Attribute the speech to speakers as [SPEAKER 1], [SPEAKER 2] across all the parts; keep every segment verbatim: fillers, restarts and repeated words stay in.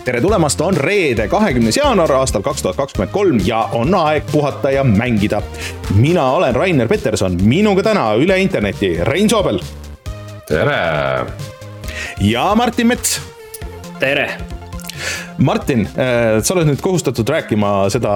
[SPEAKER 1] tere tulemast, on reede kahekümnes jaanuar aastal kaks tuhat kakskümmend kolm ja on aeg puhata ja mängida. Mina olen Rainer Peterson, minuga täna üle interneti Rein Soobel.
[SPEAKER 2] Tere!
[SPEAKER 1] Ja Martin Mets.
[SPEAKER 3] Tere!
[SPEAKER 1] Martin, sa oled nüüd kohustatud rääkima seda,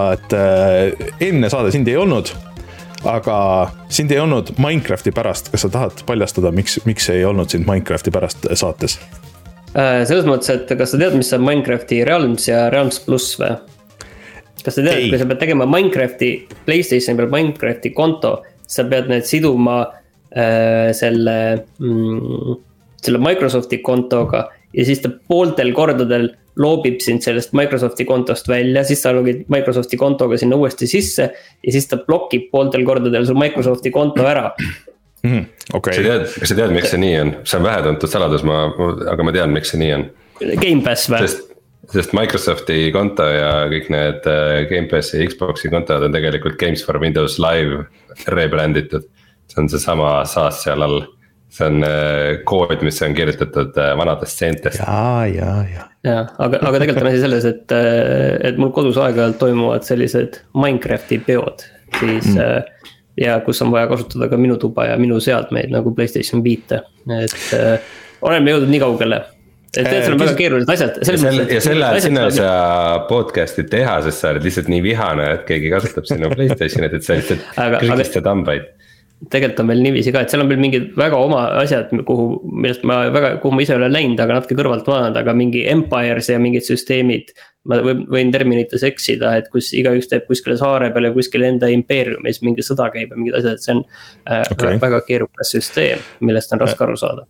[SPEAKER 1] et enne saade sind ei olnud, aga sind ei olnud Minecrafti pärast. Kas sa tahad paljastada, miks, miks ei olnud sind Minecrafti pärast saates?
[SPEAKER 3] Selles mõttes, et kas sa tead, mis on Minecrafti Realms ja Realms Plus või? Kas sa tead, et kui sa pead tegema Minecrafti PlayStation peal Minecrafti konto, sa pead need siduma äh, selle, mm, selle Microsofti kontoga ja siis ta pooltel kordadel loobib sind sellest Microsofti kontost välja, siis sa logid Microsofti kontoga sinna uuesti sisse ja siis ta blokib pooltel kordadel sul Microsofti konto ära.
[SPEAKER 1] Mm, okay.
[SPEAKER 2] Kas sa tead, kas sa tead, miks see nii on? See on vähetuntud saladus, ma, aga ma tean, miks see nii on.
[SPEAKER 3] Game Pass või?
[SPEAKER 2] Sest, sest Microsofti konto ja kõik need Game Pass ja Xboxi kontod on tegelikult Games for Windows Live rebranditud. See on see sama saas seal all. See on kood, mis on kirjutatud vanadest seentest.
[SPEAKER 1] Jaa, jaa, jaa.
[SPEAKER 3] Ja, aga, aga tegelikult on asi selles, et, et mul kodus aeg-ajalt toimuvad sellised Minecrafti peod, siis mm. ja kus on vaja kasutada ka minu tuba ja minu seadmeid nagu PlayStation viite, et äh, oleme jõudnud nii kaugele, et äh, see on väga keerulised asjad.
[SPEAKER 2] Ja selle, ja selle sinna sa podcasti teha, sest sa oled lihtsalt nii vihane, et keegi kasutab sinu PlayStationit, et sa lihtsalt krigistad hambaid.
[SPEAKER 3] Tegelikult on veel niiviisi ka, et seal on veel mingid väga oma asjad, kuhu, millest ma väga, kuhu ma ise olen läinud, aga natuke kõrvalt vaadanud, aga mingi Empires ja mingid süsteemid, ma võin terminites eksida, et kus igaüks teeb kuskile saare peale ja kuskile enda impeeriumis mingi sõda käib ja mingid asjad, et see on okay. äh, väga keerukas süsteem, millest on raske aru saada.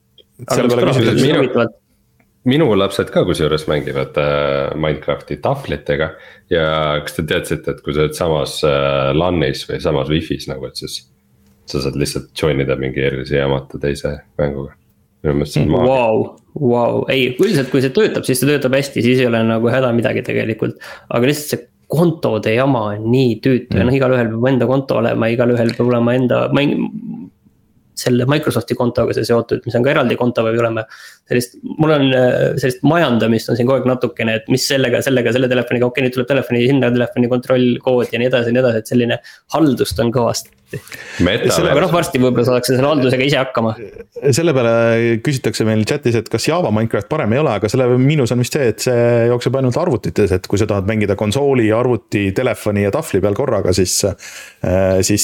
[SPEAKER 2] Minu, minu lapsed ka kusjuures mängivad äh, Minecrafti tahvlitega ja kas te teadsite, et kui sa oled samas äh, LANis või samas Wi-Fi's nagu, et siis sa saad lihtsalt joinida mingi erilise jaamata teise mänguga.
[SPEAKER 3] Wow, wow. Ei, üldiselt kui see töötab, siis see töötab hästi, siis ei ole nagu häda midagi tegelikult. Aga lihtsalt see kontode jama on nii tüütu mm. ja no, igal ühel peab enda konto olema, igal ühel peab olema enda selle Microsofti kontoga see seotud, mis on ka eraldi konto või olema sellist, mul on sellist majandamist on siin kogu aeg natukene, et mis sellega, sellega, selle telefoniga, okei, nüüd tuleb telefoni hinna, telefoni kontrollkood ja nii edasi, nii edasi, et selline haldust on kõvasti. Selle, aga noh, varsti võib-olla saadakse selle haldusega ise hakkama.
[SPEAKER 1] Selle peale küsitakse meil chatis, et kas Java Minecraft parem ei ole, aga selle miinus on vist see, et see jookseb ainult arvutites, et kui sa tahad mängida konsooli, arvuti, telefoni ja tahvli peal korraga, siis, siis,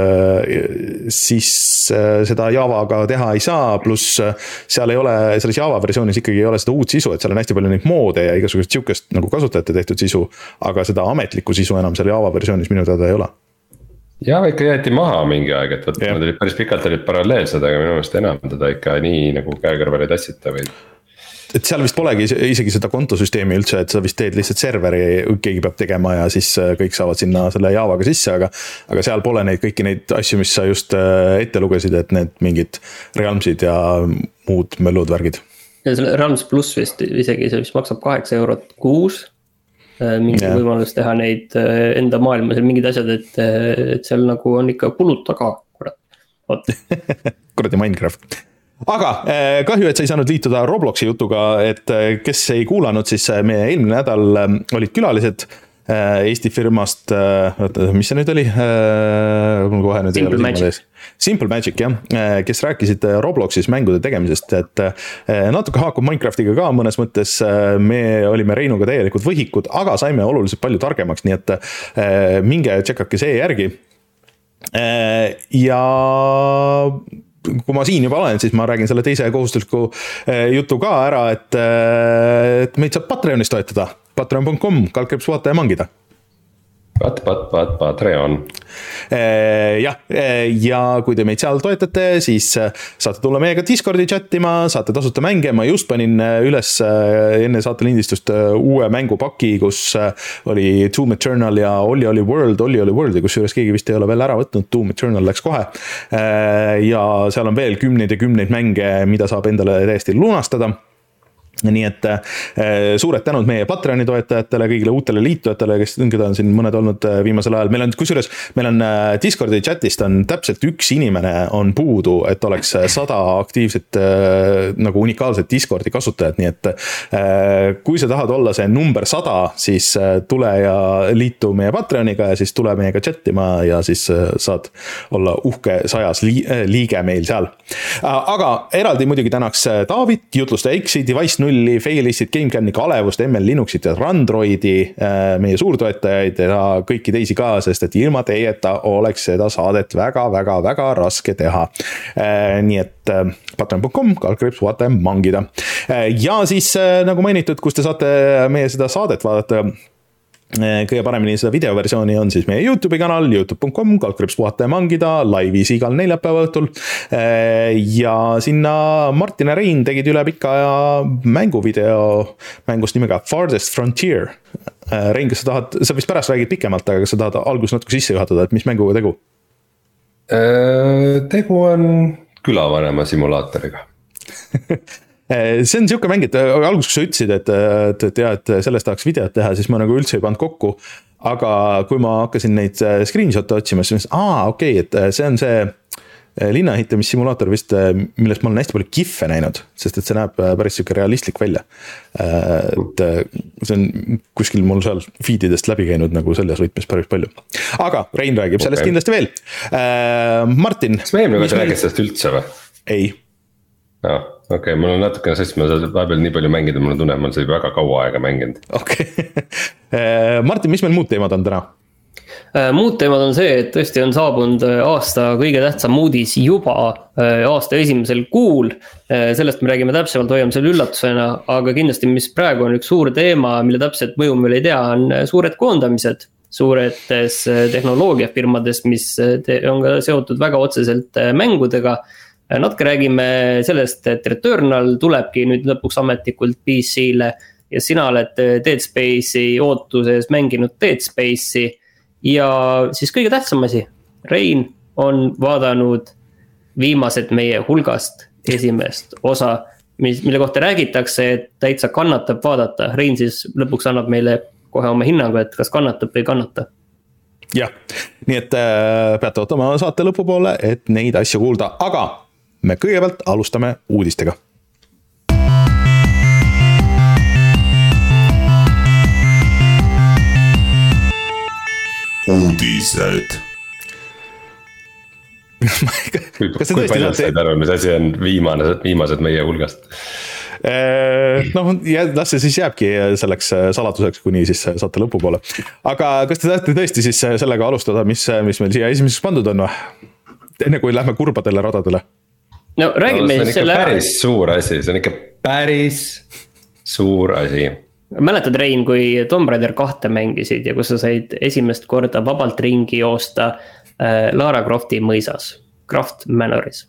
[SPEAKER 1] siis seda Javaga teha ei saa, pluss seal ei ole, selles Java versioonis ikkagi ei ole seda uut sisu, et seal on hästi palju neid moode ja igasugust siukest nagu kasutajate tehtud sisu, aga seda ametlikku sisu enam seal Java versioonis minu teada ei ole.
[SPEAKER 2] Ja ikka jäeti maha mingi aeg, et võt, nad olid päris pikalt olid paralleelsed, aga minu meelest enam teda ikka nii nagu käekõrval ei tassita või.
[SPEAKER 1] Et seal vist polegi isegi seda kontosüsteemi üldse, et sa vist teed lihtsalt serveri, keegi peab tegema ja siis kõik saavad sinna selle Javaga sisse, aga, aga seal pole neid kõiki neid asju, mis sa just ette lugesid, et need mingid Realmsid ja muud möllud värgid.
[SPEAKER 3] Ja selle Realms Plus vist isegi see vist maksab kaheksa eurot kuus. Mingi yeah. võimalus teha neid enda maailma, seal mingid asjad, et, et seal nagu on ikka kulud taga, kurat.
[SPEAKER 1] Kuradi Minecraft. Aga kahju, et sa ei saanud liituda Robloxi jutuga, et kes ei kuulanud, siis meie eelmine nädal olid külalised Eesti firmast, mis see nüüd oli? Mul kohe nüüd
[SPEAKER 3] Simple Magic.
[SPEAKER 1] Simple Magic, jah, kes rääkisid Robloxis mängude tegemisest, et natuke haakub Minecraftiga ka mõnes mõttes, me olime Reinuga täielikult võhikud, aga saime oluliselt palju targemaks, nii et minge tšekake see järgi. Ja kui ma siin juba olen, siis ma räägin selle teise kohustusliku jutu ka ära, et, et meid saab Patreonis toetada. patreon punkt com, kaldkriips vaata ja mangida.
[SPEAKER 2] Pat, pat, pat, Patreon.
[SPEAKER 1] Ja, ja kui te meid seal toetate, siis saate tulla meiega Discordi chattima, saate tasuta mänge. Ma just panin üles enne saate lindistust uue mängupaki, kus oli Doom Eternal ja Olli Olli World, Olli Olli World, kus juures keegi vist ei ole veel ära võtnud, Doom Eternal läks kohe. Ja seal on veel kümneid ja kümneid mänge, mida saab endale täiesti lunastada. nii et äh, suured tänud meie Patreoni toetajatele, kõigile uutele liitujatele, kes keda on siin mõned olnud äh, viimasel ajal. Meil on, kusjuures, meil on äh, Discordi chatist on täpselt üks inimene on puudu, et oleks sada aktiivset äh, nagu unikaalset Discordi kasutajat, nii et äh, kui sa tahad olla see number sada, siis äh, tule ja liitu meie Patreoniga ja siis tule meiega chattima ja siis äh, saad olla uhke sajas li äh, liige meil seal. Äh, aga eraldi muidugi tänaks David, Jutluste X-i, Device null, Failistit, GameCami, Kalevust, M L Linuxit ja Randroidi, meie suurtoetajaid ja kõiki teisi ka, sest et ilma teieta oleks seda saadet väga-väga-väga raske teha. Nii et patreon punkt com, kaldkriips vaata mangida. Ja siis nagu mainitud, kus te saate meie seda saadet vaadata, kõige paremini seda videoversiooni on siis meie YouTube'i kanal, youtube punkt com, kaldkriips puhata ja mangida, laivis igal neljapäeva õhtul. Ja sinna Martin ja Rein tegid üle pika ja mänguvideo mängust nimega Farthest Frontier. Rein, kas sa tahad, sa vist pärast räägid pikemalt, aga kas sa tahad alguses natuke sisse juhatada, et mis mänguga tegu?
[SPEAKER 2] Tegu on külavanema simulaatoriga.
[SPEAKER 1] See on siuke mäng, et alguses kui sa ütlesid, et, et, et, ja, et sellest tahaks videot teha, siis ma nagu üldse ei pannud kokku, aga kui ma hakkasin neid screenshot'e otsima, siis mõtlesin, aa, okei, okay, et see on see linnaehitamissimulaator vist, millest ma olen hästi palju gif'e näinud, sest et see näeb päris siuke realistlik välja. Et see on kuskil mul seal feedidest läbi käinud nagu selles võtmes päris palju. Aga Rein räägib sellest okay. kindlasti veel. Martin.
[SPEAKER 2] Kas me eelmine kord räägid sellest üldse või?
[SPEAKER 1] Ei.
[SPEAKER 2] No, okei, okay, mul on natukene sest, ma vahepeal nii palju mängida, mul on tunne, ma olen seda väga kaua aega mänginud.
[SPEAKER 1] Okei. Okay. Martin, mis meil muud teemad on täna?
[SPEAKER 3] Muud teemad on see, et tõesti on saabunud aasta kõige tähtsam uudis juba aasta esimesel kuul. Sellest me räägime täpsemalt, hoiame selle üllatusena, aga kindlasti, mis praegu on üks suur teema, mille täpselt mõju meil ei tea, on suured koondamised suuretes tehnoloogiafirmades, mis on ka seotud väga otseselt mängudega. Natuke räägime sellest, et Returnal tulebki nüüd lõpuks ametlikult P C-le ja sina oled Dead Space'i ootuses mänginud Dead Space'i ja siis kõige tähtsam asi, Rein on vaadanud viimased meie hulgast esimest osa, mis, mille kohta räägitakse, et täitsa kannatab vaadata. Rein siis lõpuks annab meile kohe oma hinnangu, et kas kannatab või kannata.
[SPEAKER 1] Jah, nii et äh, peate ootama saate lõpupoole, et neid asju kuulda, aga me kõigepealt alustame uudistega.
[SPEAKER 2] Uudised. kui kui palju said aru, mis asi on viimane, viimased meie hulgast?
[SPEAKER 1] Noh, las see siis jääbki selleks saladuseks, kuni siis saate lõpupoole. Aga kas te tahate tõesti siis sellega alustada, mis, mis meil siia esimeseks pandud on? Enne kui lähme kurbadele radadele?
[SPEAKER 3] No räägime
[SPEAKER 2] no, see on
[SPEAKER 3] selle
[SPEAKER 2] ikka päris ära. Suur asi, see on ikka päris suur asi.
[SPEAKER 3] Mäletad, Rein, kui Tomb Raider kahte mängisid ja kus sa said esimest korda vabalt ringi joosta äh, Lara Crofti mõisas, Croft Manoris?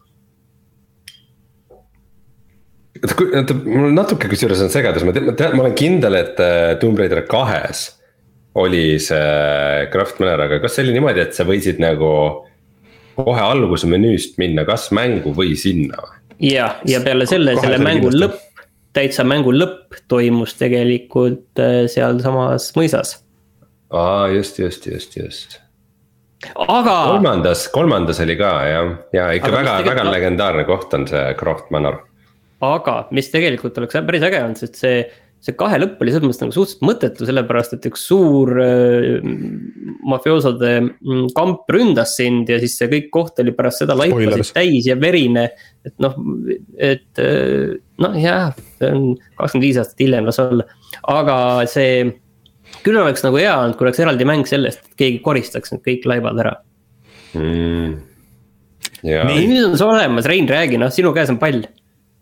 [SPEAKER 2] Mul natuke kusjuures on segadus, ma, te, ma olen kindel, et Tomb Raider kahes oli see Croft Manor, aga kas see oli niimoodi, et sa võisid nagu kohe alguse menüüst minna kas mängu või sinna?
[SPEAKER 3] Ja, ja peale selle, selle mängu lõpp, täitsa mängu lõpp toimus tegelikult seal samas mõisas.
[SPEAKER 2] Aa, just, just, just, just.
[SPEAKER 3] Aga
[SPEAKER 2] kolmandas, kolmandas oli ka, jah. Ja ikka väga, väga legendaarne koht on see Croft Manor.
[SPEAKER 3] Aga mis tegelikult oleks päris äge on, sest see, see kahe lõpp oli selles mõttes nagu suhteliselt mõttetu, sellepärast et üks suur äh, mafioosode kamp ründas sind ja siis see kõik koht oli pärast seda laipasid täis ja verine, et noh, et noh jah, see on kakskümmend viis aastat hiljem las olla, aga see küll oleks nagu hea olnud, kui oleks eraldi mäng sellest, et keegi koristaks need kõik laibad ära.
[SPEAKER 2] Mm.
[SPEAKER 3] Nii, nüüd on see olemas, Rein, räägi, noh, sinu käes on pall.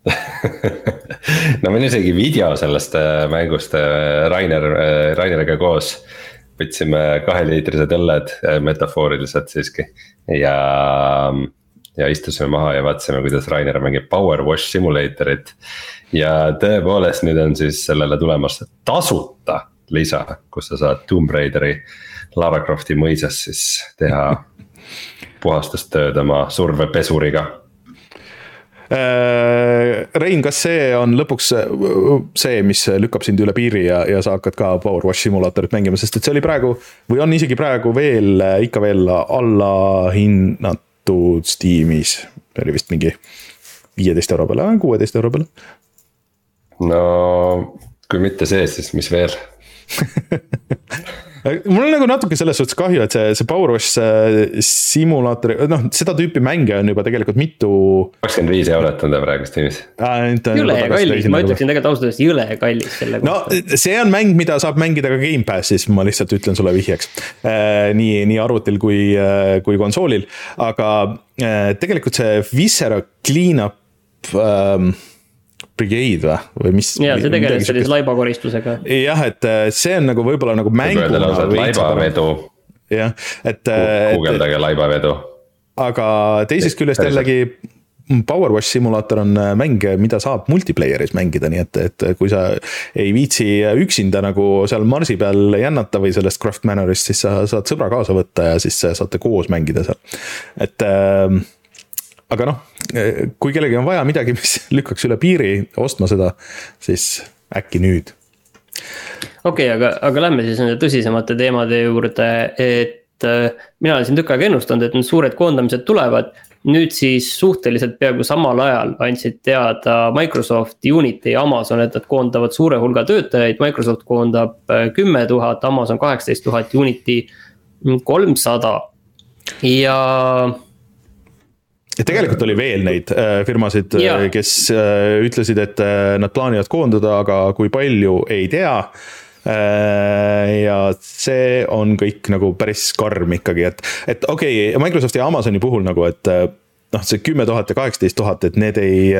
[SPEAKER 2] No meil isegi video sellest mängust Rainer, Raineriga koos võtsime kaheliitrised õlled metafooriliselt siiski ja, ja istusime maha ja vaatasime, kuidas Rainer mängib Power Wash Simulatorit ja tõepoolest nüüd on siis sellele tulemas tasuta lisa, kus sa saad Tomb Raideri Lara Crofti mõisas siis teha puhastustööd oma survepesuriga.
[SPEAKER 1] Rein, kas see on lõpuks see, mis lükkab sind üle piiri ja, ja sa hakkad ka Power Wash simulaatorit mängima, sest et see oli praegu või on isegi praegu veel, ikka veel alla hinnatud Steamis, oli vist mingi viieteist euro peale, kuueteist euro peale.
[SPEAKER 2] No kui mitte see, siis mis veel?
[SPEAKER 1] Mul on nagu natuke selles suhtes kahju, et see, see Power Wash simulaator, noh, seda tüüpi mänge on juba tegelikult mitu
[SPEAKER 2] kakskümmend viis eurot on ta praegu Steamis.
[SPEAKER 3] Jõle kallis, ma ütleksin tegelikult ausalt, et jõle kallis selle
[SPEAKER 1] no, kohta. See on mäng, mida saab mängida ka Game Passis, ma lihtsalt ütlen sulle vihjeks. Nii, nii arvutil kui, kui konsoolil, aga tegelikult see Viscera Cleanup ähm, Brigade või, või mis?
[SPEAKER 3] Ja, see tegeles sellise laibakoristusega.
[SPEAKER 1] Jah, et see on nagu võib-olla nagu mänguna.
[SPEAKER 2] Laibavedu.
[SPEAKER 1] Jah, et.
[SPEAKER 2] Kuugeldage laibavedu.
[SPEAKER 1] Aga teisest küljest jällegi Power Wash simulaator on mäng, mida saab multiplayeris mängida, nii et, et kui sa ei viitsi üksinda nagu seal Marsi peal jännata või sellest Craft Manorist, siis sa saad sõbra kaasa võtta ja siis saate koos mängida seal. Et aga noh, kui kellegi on vaja midagi, mis lükkaks üle piiri ostma seda, siis äkki nüüd.
[SPEAKER 3] Okei, okay, aga, aga lähme siis nende tõsisemate teemade juurde, et mina olen siin tükk aega ennustanud, et need suured koondamised tulevad. Nüüd siis suhteliselt peaaegu samal ajal andsid teada Microsoft, Unity ja Amazon, et nad koondavad suure hulga töötajaid. Microsoft koondab kümme tuhat, Amazon kaheksateist tuhat, Unity kolmsada ja
[SPEAKER 1] ja tegelikult oli veel neid firmasid, ja. kes ütlesid, et nad plaanivad koondada, aga kui palju ei tea. Ja see on kõik nagu päris karm ikkagi, et, et okei, okay, Microsofti ja Amazoni puhul nagu, et noh, see kümme tuhat ja kaheksateist tuhat, et need ei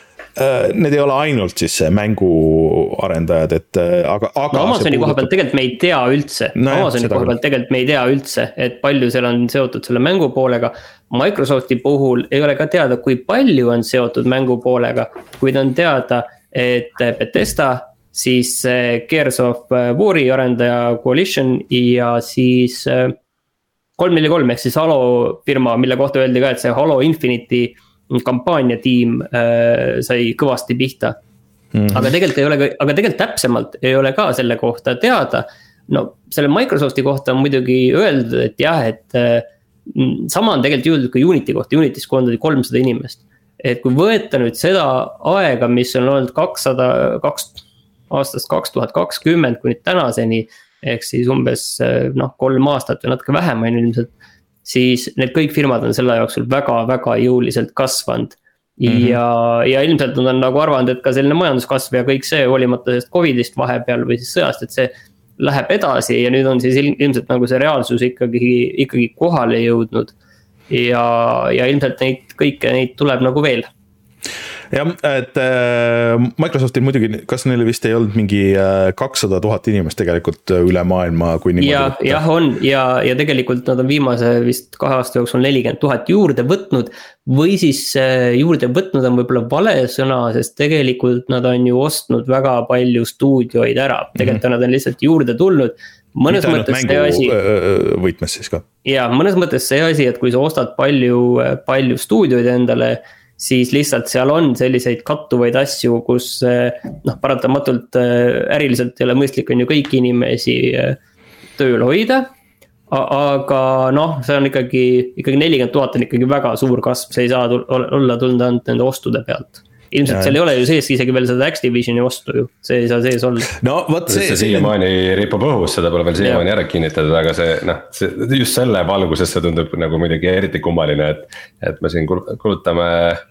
[SPEAKER 1] need ei ole ainult siis mänguarendajad, et aga, aga
[SPEAKER 3] no, Amazoni koha pealt tegelikult me ei tea üldse no, Amazoni koha pealt tegelikult me ei tea üldse, et palju seal on seotud selle mängupoolega. Microsofti puhul ei ole ka teada, kui palju on seotud mängupoolega, kuid on teada, et Bethesda, siis Gears of War'i arendaja Coalition ja siis kolm neli kolm ehk siis Halo firma, mille kohta öeldi ka, et see Halo Infinity kampaania tiim äh, sai kõvasti pihta. Mm-hmm. Aga tegelikult ei ole, aga tegelikult täpsemalt ei ole ka selle kohta teada. No selle Microsofti kohta on muidugi öeldud, et jah, et äh, sama on tegelikult juhul ka Unity kohta. Unitis koondati kolmsada inimest. Et kui võeta nüüd seda aega, mis on olnud kakssada, kaks, aastast kaks tuhat kakskümmend kuni tänaseni, ehk siis umbes noh, kolm aastat või natuke vähem on ilmselt, siis need kõik firmad on selle jooksul väga-väga jõuliselt kasvanud. Mm-hmm. Ja, ja ilmselt nad on nagu arvanud, et ka selline majanduskasv ja kõik see hoolimata sellest Covidist vahepeal või siis sõjast, et see läheb edasi ja nüüd on siis ilmselt nagu see reaalsus ikkagi, ikkagi kohale jõudnud. Ja, ja ilmselt neid kõike neid tuleb nagu veel.
[SPEAKER 1] Jah, et äh, Microsoftil muidugi, kas neil vist ei olnud mingi äh, kakssada tuhat inimest tegelikult üle maailma, kui niimoodi
[SPEAKER 3] ja, võtta? Jah, on ja, ja tegelikult nad on viimase vist kahe aasta jooksul nelikümmend tuhat juurde võtnud või siis äh, juurde võtnud on võib-olla vale sõna, sest tegelikult nad on ju ostnud väga palju stuudioid ära. Tegelikult mm-hmm. nad on lihtsalt juurde tulnud. Mõnes Mitte mõttes see asi
[SPEAKER 1] võitmes siis ka.
[SPEAKER 3] Ja mõnes mõttes see asi, et kui sa ostad palju, palju stuudioid endale, siis lihtsalt seal on selliseid kattuvaid asju, kus noh, paratamatult äriliselt ei ole mõistlik on ju kõiki inimesi tööl hoida, aga noh, see on ikkagi, ikkagi nelikümmend tuhat on ikkagi väga suur kasv, see ei saa olla tulnud ainult nende ostude pealt. Ilmselt ja, seal ei ole ju sees isegi veel seda Activisioni ostu ju, see ei saa sees olla.
[SPEAKER 2] No võt see, see siiamaani ripub õhus, seda pole veel siiamaani ära kinnitatud, aga see, noh, see, just selle valguses see tundub nagu muidugi eriti kummaline, et, et me siin kulutame,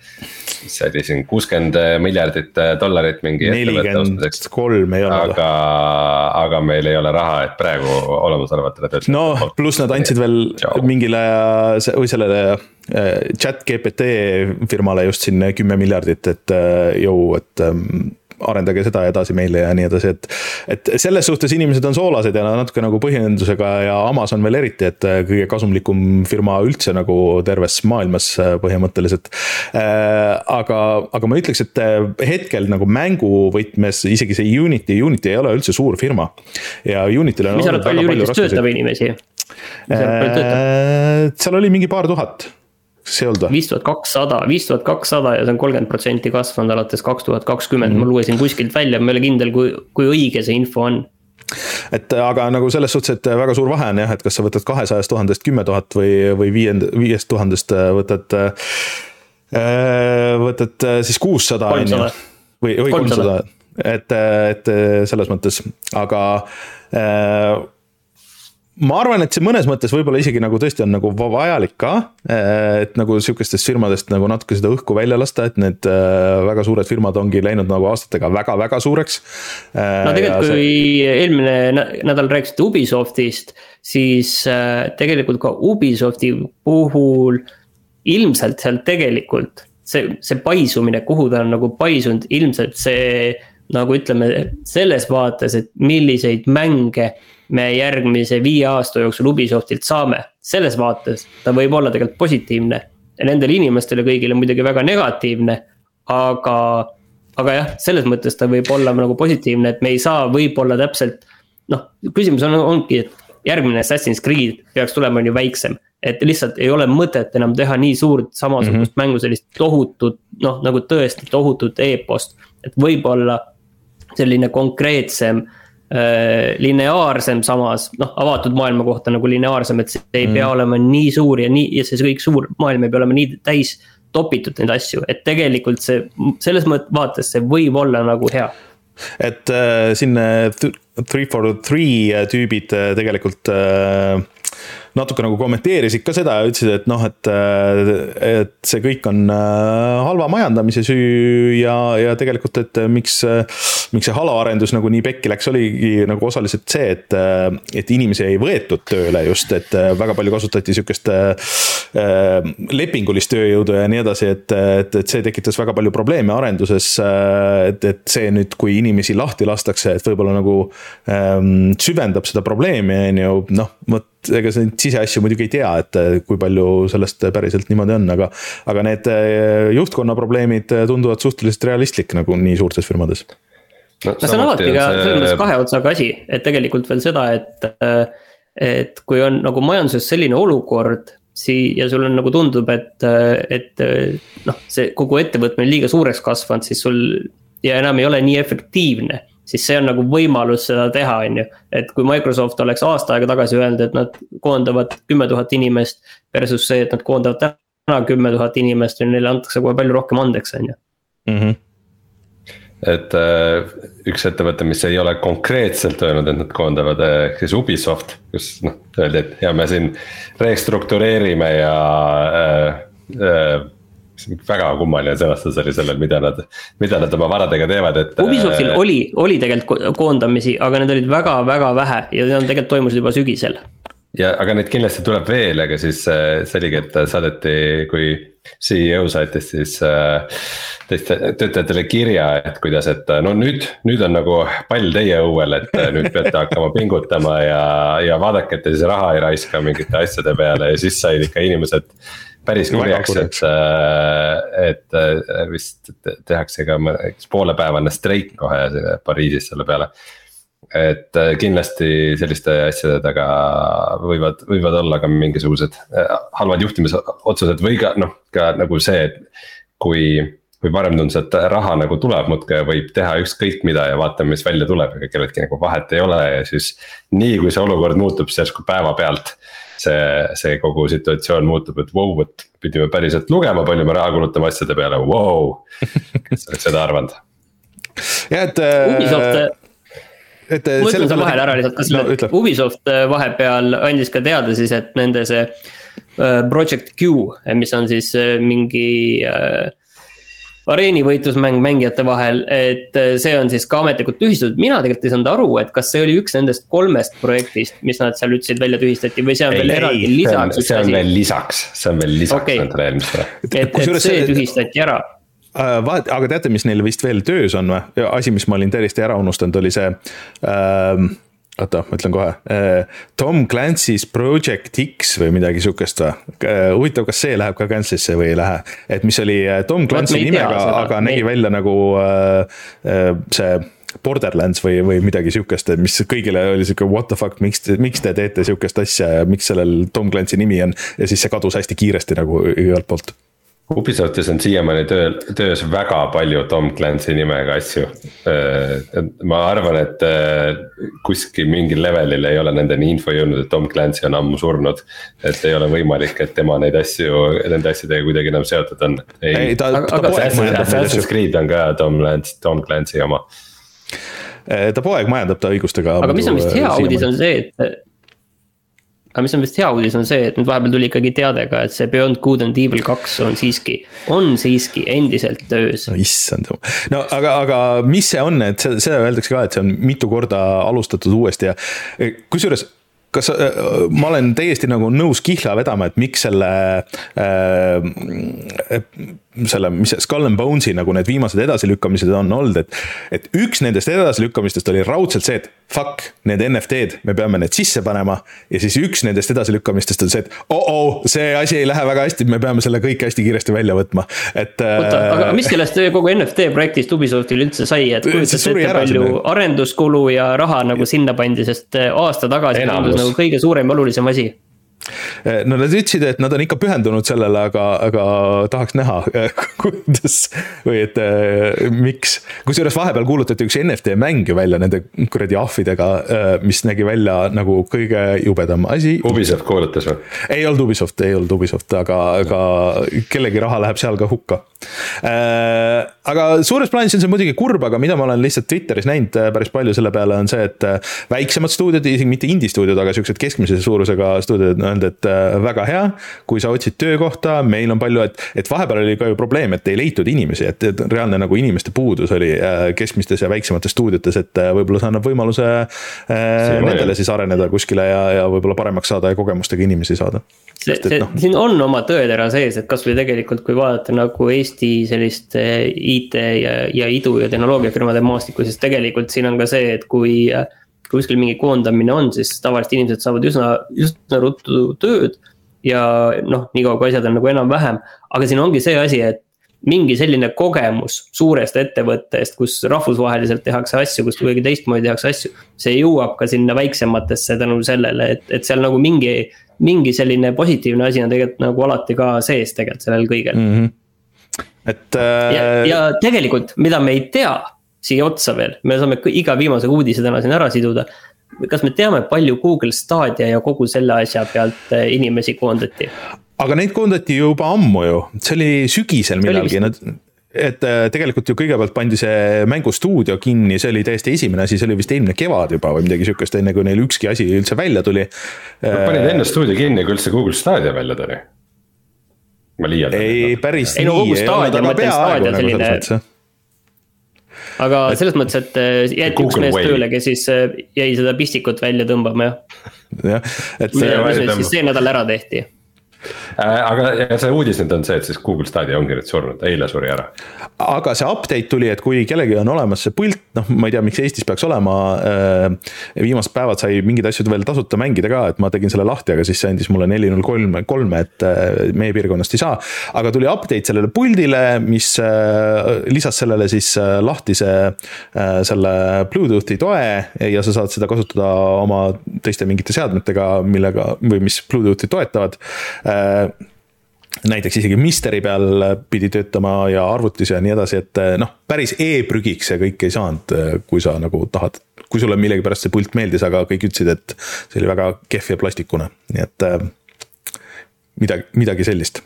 [SPEAKER 2] see oli siin kuuskümmend miljardit dollarit mingi
[SPEAKER 1] nelikümmend kolm ei ole.
[SPEAKER 2] Aga, aga meil ei ole raha, et praegu olemasolevatele töötame.
[SPEAKER 1] No pluss nad andsid veel Ciao. mingile või sellele chat G P T firmale just siin kümme miljardit, et jõu, et arendage seda edasi meile ja nii edasi, et, et selles suhtes inimesed on soolased ja natuke nagu põhjendusega ja Amazon veel eriti, et kõige kasumlikum firma üldse nagu terves maailmas põhimõtteliselt. Aga, aga ma ütleks, et hetkel nagu mänguvõtmes isegi see Unity, Unity ei ole üldse suur firma ja Unityl on
[SPEAKER 3] mis olnud palju Unity's töötab inimesi?
[SPEAKER 1] Seal oli mingi paar tuhat. kas see olnud?
[SPEAKER 3] viis tuhat kakssada, viis tuhat kakssada ja see on kolmkümmend protsenti kasvanud alates kaks tuhat kakskümmend, mm. ma lugesin kuskilt välja, ma ei ole kindel, kui, kui õige see info on.
[SPEAKER 1] Et aga nagu selles suhtes, et väga suur vahe on jah, et kas sa võtad kahesajast tuhandest kümme tuhat või, või viiest tuhandest võtad, võtad siis kuussada
[SPEAKER 3] kolmsada
[SPEAKER 1] või, või kolmsada, et, et selles mõttes, aga ma arvan, et see mõnes mõttes võib-olla isegi nagu tõesti on nagu vajalik ka, et nagu sihukestest firmadest nagu natuke seda õhku välja lasta, et need väga suured firmad ongi läinud nagu aastatega väga-väga suureks.
[SPEAKER 3] No tegelikult see... kui eelmine nädal rääkisite Ubisoftist, siis tegelikult ka Ubisofti puhul ilmselt seal tegelikult see, see paisumine, kuhu ta on nagu paisunud, ilmselt see nagu ütleme selles vaates, et milliseid mänge me järgmise viie aasta jooksul Ubisoftilt saame, selles vaates ta võib olla tegelikult positiivne ja nendele inimestele kõigile muidugi väga negatiivne, aga, aga jah, selles mõttes ta võib olla nagu positiivne, et me ei saa võib-olla täpselt, noh, küsimus on, ongi, et järgmine Assassin's Creed peaks tulema ju väiksem, et lihtsalt ei ole mõtet enam teha nii suurt samasugust mm-hmm. mängu, sellist tohutut, noh, nagu tõesti tohutut e-post, et võib-olla selline konkreetsem lineaarsem samas, noh, avatud maailma kohta nagu lineaarsem, et see ei mm. pea olema nii suur ja nii, ja see kõik suur maailm ei pea olema nii täis topitud neid asju, et tegelikult see, selles mõttes vaates see võib olla nagu hea.
[SPEAKER 1] Et äh, siin three for three tüübid tegelikult äh, natuke nagu kommenteerisid ka seda ja ütlesid, et noh, et, et see kõik on halva majandamise süü ja, ja tegelikult, et miks, miks see Halo arendus nagu nii pekki läks, oligi nagu osaliselt see, et, et inimesi ei võetud tööle just, et väga palju kasutati sükest lepingulist tööjõudu ja nii edasi, et, et, et see tekitas väga palju probleeme arenduses, et, et see nüüd, kui inimesi lahti lastakse, et võib-olla nagu ähm, süvendab seda probleemi, on ju, noh, võt ega see siseasju muidugi ei tea, et kui palju sellest päriselt niimoodi on, aga, aga need juhtkonna probleemid tunduvad suhteliselt realistlik nagu nii suurtes firmades.
[SPEAKER 3] No, see on alati ka see... selles mõttes kahe otsaga asi, et tegelikult veel seda, et, et kui on nagu majanduses selline olukord sii, ja sul on nagu tundub, et, et noh, see kogu ettevõtmine liiga suureks kasvanud, siis sul ja enam ei ole nii efektiivne, siis see on nagu võimalus seda teha, on ju. Et kui Microsoft oleks aasta aega tagasi öelnud, et nad koondavad kümme tuhat inimest versus see, et nad koondavad täna kümme tuhat inimest ja neile antakse kohe palju rohkem andeks, on ju.
[SPEAKER 2] Mm-hmm. Et äh, üks ettevõte, mis ei ole konkreetselt öelnud, et nad koondavad äh, siis Ubisoft, kus noh, öeldi, et ja me siin restruktureerime ja äh, äh, väga kummaline sõnastus oli sellel, mida nad, mida nad oma varadega teevad, et
[SPEAKER 3] Ubisoftil oli, oli tegelikult koondamisi, aga need olid väga, väga vähe ja need tegelikult toimusid juba sügisel.
[SPEAKER 2] Ja, aga neid kindlasti tuleb veel, aga siis see oligi, et saadeti, kui C E O saatis siis teiste töötajatele kirja, et kuidas, et no nüüd, nüüd on nagu pall teie õuel, et nüüd peate hakkama pingutama ja, ja vaadake, et siis raha ei raiska mingite asjade peale ja siis said ikka inimesed päris kurjaks, et, et vist tehakse ka poolepäevane streik kohe Pariisis selle peale. Et kindlasti selliste asjade taga võivad, võivad olla ka mingisugused halvad juhtimisotsused või ka, noh, ka nagu see, et kui, kui varem tundus, et raha nagu tuleb muudki, võib teha ükskõik mida ja vaatame, mis välja tuleb, aga kelledki nagu vahet ei ole ja siis nii kui see olukord muutub, siis järsku päeva pealt see, see kogu situatsioon muutub, et wow, et pidime päriselt lugema, palju me raha kulutame asjade peale, wow, kes oleks seda arvanud.
[SPEAKER 1] Ja, et
[SPEAKER 3] Ubisoft, et ma ütlen seal vahel ära lihtsalt, kas no, Ubisoft vahepeal andis ka teada siis, et nende see Project Q, mis on siis mingi areenivõitlusmäng mängijate vahel, et see on siis ka ametlikult tühistatud. Mina tegelikult ei saanud aru, et kas see oli üks nendest kolmest projektist, mis nad seal ütlesid välja tühistati või see on ei, veel eraldi lisaks.
[SPEAKER 2] See on veel lisaks, see on veel lisaks okay. Nendele eelmistele.
[SPEAKER 3] Et, et see tühistati ära.
[SPEAKER 1] Vaat, aga teate, mis neil vist veel töös on või? Asi, mis ma olin täiesti ära unustanud, oli see äh, oota, ma ütlen kohe Tom Clancy's Project X või midagi sukest või? Huvitav, kas see läheb ka cancellisse või ei lähe? Et mis oli Tom Clancy nimega, aga nägi välja nagu see Borderlands või, või midagi sihukest, mis kõigile oli sihuke what the fuck, miks te, miks te teete sihukest asja ja miks sellel Tom Clancy nimi on ja siis see kadus hästi kiiresti nagu igalt poolt.
[SPEAKER 2] Ubisoftis on siiamaani töö, töös väga palju Tom Clancy nimega asju. Ma arvan, et kuskil mingil levelil ei ole nendeni info jõudnud, et Tom Clancy on ammu surnud. Et ei ole võimalik, et tema neid asju, nende asjadega kuidagi enam seotud on. Ei, ei, ta, ta aga Assassin's Creed on ka Tom Clancy, Tom Clancy oma.
[SPEAKER 1] Ta poeg majandab ta õigustega.
[SPEAKER 3] Aga mis on vist hea uudis on see, et aga mis on vist hea uudis on see, et nüüd vahepeal tuli ikkagi teadega, et see Beyond Good and Evil kaks on siiski, on siiski endiselt töös.
[SPEAKER 1] No issand. No aga, aga mis see on, et seda, seda öeldakse ka, et see on mitu korda alustatud uuesti ja kusjuures kas ma olen täiesti nagu nõus kihla vedama, et miks selle äh, selle, mis see Skull and Bones'i nagu need viimased edasilükkamised on olnud, et, et üks nendest edasilükkamistest oli raudselt see, et fuck, need N F T-d, me peame need sisse panema ja siis üks nendest edasilükkamistest on see, et oh oh, see asi ei lähe väga hästi, me peame selle kõik hästi kiiresti välja võtma. Et,
[SPEAKER 3] Oota, aga mis kellest kogu N F T projektist Ubisoftil üldse sai, et kujutad ette palju sinna. Arenduskulu ja raha nagu sinna pandi, sest aasta tagasi tundus nagu kõige suurem ja olulisem asi.
[SPEAKER 1] No nad ütlesid, et nad on ikka pühendunud sellele, aga, aga tahaks näha, kuidas või et miks. Kusjuures vahepeal kuulutati üks N F T mäng ju välja nende kuradi ahvidega, mis nägi välja nagu kõige jubedam asi.
[SPEAKER 2] Ubisoft kuulutas või?
[SPEAKER 1] Ei olnud Ubisoft, ei olnud Ubisoft, aga, aga kellegi raha läheb seal ka hukka. Aga suures plaanis on see muidugi kurb, aga mida ma olen lihtsalt Twitteris näinud päris palju selle peale on see, et väiksemad stuudiod, isegi mitte indie stuudiod, aga sellised keskmise suurusega stuudiod on öelnud, et väga hea, kui sa otsid töökohta, meil on palju, et, et vahepeal oli ka ju probleem, et ei leitud inimesi, et, et reaalne nagu inimeste puudus oli keskmistes ja väiksemates stuudiotes, et võib-olla see annab võimaluse see nendele siis areneda kuskile ja, ja võib-olla paremaks saada ja kogemustega inimesi saada.
[SPEAKER 3] See, see, no. Siin on oma tõetera sees, et kas või tegelikult kui vaadata nagu Eesti sellist I T ja, ja idu ja tehnoloogiafirmade maastikku, siis tegelikult siin on ka see, et kui kuskil mingi koondamine on, siis tavaliselt inimesed saavad üsna, üsna ruttu tööd ja noh, nii kaua kui asjad on nagu enam vähem, aga siin ongi see asi, et mingi selline kogemus suurest ettevõttest, kus rahvusvaheliselt tehakse asju, kus kõige teistmoodi tehakse asju, see jõuab ka sinna väiksematesse tänu sellele, et, et seal nagu mingi, mingi selline positiivne asi on tegelikult nagu alati ka sees tegelikult sellel kõigel.
[SPEAKER 1] Mm-hmm. Et, äh...
[SPEAKER 3] ja, ja tegelikult, mida me ei tea siia otsa veel, me saame iga viimase uudise täna siin ära siduda. Kas me teame, palju Google Stadia ja kogu selle asja pealt inimesi koondati?
[SPEAKER 1] Aga neid koondati juba ammu ju, see oli sügisel millalgi, nad, et tegelikult ju kõigepealt pandi see mängustuudio kinni, see oli täiesti esimene asi, see oli vist eelmine kevad juba või midagi sükest, enne kui neil ükski asi üldse välja tuli.
[SPEAKER 2] Nad panid enne stuudio kinni, kui üldse Google Stadia välja tuli. Ma liialt.
[SPEAKER 1] Ei, päris
[SPEAKER 3] ei,
[SPEAKER 1] nii.
[SPEAKER 3] No, Google Stadia, mõtlen Stadia selline... Aga selles mõttes, et jäeti üks mees tööle, kes siis jäi seda pistikut välja tõmbama, jah.
[SPEAKER 1] Ja, et
[SPEAKER 3] see, see, siis see nädal ära tehti.
[SPEAKER 2] Aga see uudis nüüd on see, et siis Google Stadia ongi nüüd surnud, eile suri ära.
[SPEAKER 1] Aga see update tuli, et kui kellegi on olemas see pult, noh, ma ei tea, miks Eestis peaks olema, viimased päevad sai mingid asjad veel tasuta mängida ka, et ma tegin selle lahti, aga siis see andis mulle neli null kolm, et meie piirkonnast ei saa. Aga tuli update sellele puldile, mis lisas sellele siis lahtise selle Bluetoothi toe ja sa saad seda kasutada oma teiste mingite seadmetega, millega, või mis Bluetoothi toetavad. Näiteks isegi Misteri peal pidi töötama ja arvutis ja nii edasi, et noh, päris e-prügiks see kõik ei saanud, kui sa nagu tahad, kui sulle millegi pärast see pult meeldis, aga kõik ütlesid, et see oli väga kehv ja plastikune, nii et midagi, midagi sellist.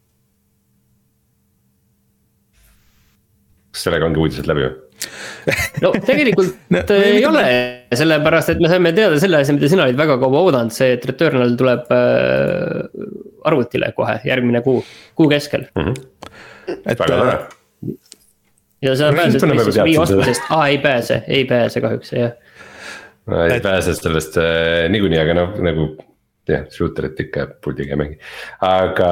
[SPEAKER 2] Kas sellega ongi uudised läbi või?
[SPEAKER 3] No tegelikult no, ei ole, sellepärast, et me saime teada selle asja, mida sina olid väga kaua oodanud, see, et Returnal tuleb arvutile kohe järgmine kuu, kuu keskel.
[SPEAKER 2] Mm-hmm. Et, väga tore.
[SPEAKER 3] Ja sa pääsed vii ostmisest, aa ei pääse, ei pääse kahjuks, jah.
[SPEAKER 2] No, ei et... pääse sellest äh, niikuinii, aga noh, nagu jah, shooterit ikka puldiga mängi, aga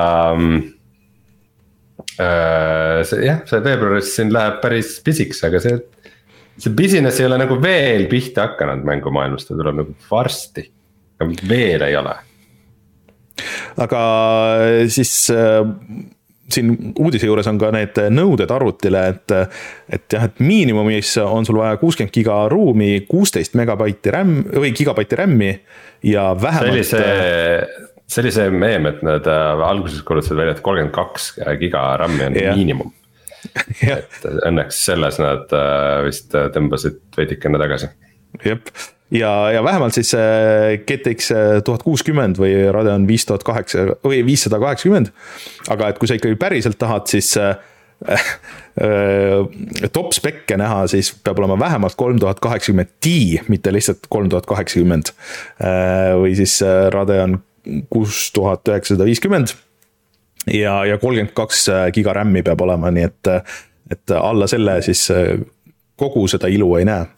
[SPEAKER 2] äh, see, jah, see veebruaris siin läheb päris pisiks, aga see see business ei ole nagu veel pihta hakanud mängumaailmast, ta tuleb nagu varsti, veel ei ole.
[SPEAKER 1] Aga siis siin uudise juures on ka need nõuded arvutile, et, et jah, et miinimumis on sul vaja kuuskümmend giga ruumi, kuusteist megabaiti RAM või gigabaiti RAM-i ja vähemalt.
[SPEAKER 2] See oli see, see oli see meem, et nad alguses kuulutasid välja, et kolmkümmend kaks giga RAM-i on ja. miinimum. et õnneks selles nad vist tõmbasid veidikene tagasi.
[SPEAKER 1] Jep, ja, ja vähemalt siis G T X tuhat kuuskümmend või Radeon viis tuhat kaheksa või viissada kaheksakümmend, aga et kui sa ikkagi päriselt tahad, siis äh, top spekke näha, siis peab olema vähemalt kolm tuhat kaheksakümmend Ti, mitte lihtsalt kolm tuhat kaheksakümmend äh, või siis Radeon kuus tuhat üheksasada viiskümmend ja, ja kolmkümmend kaks giga RAM-i peab olema, nii et, et alla selle siis kogu seda ilu ei näe.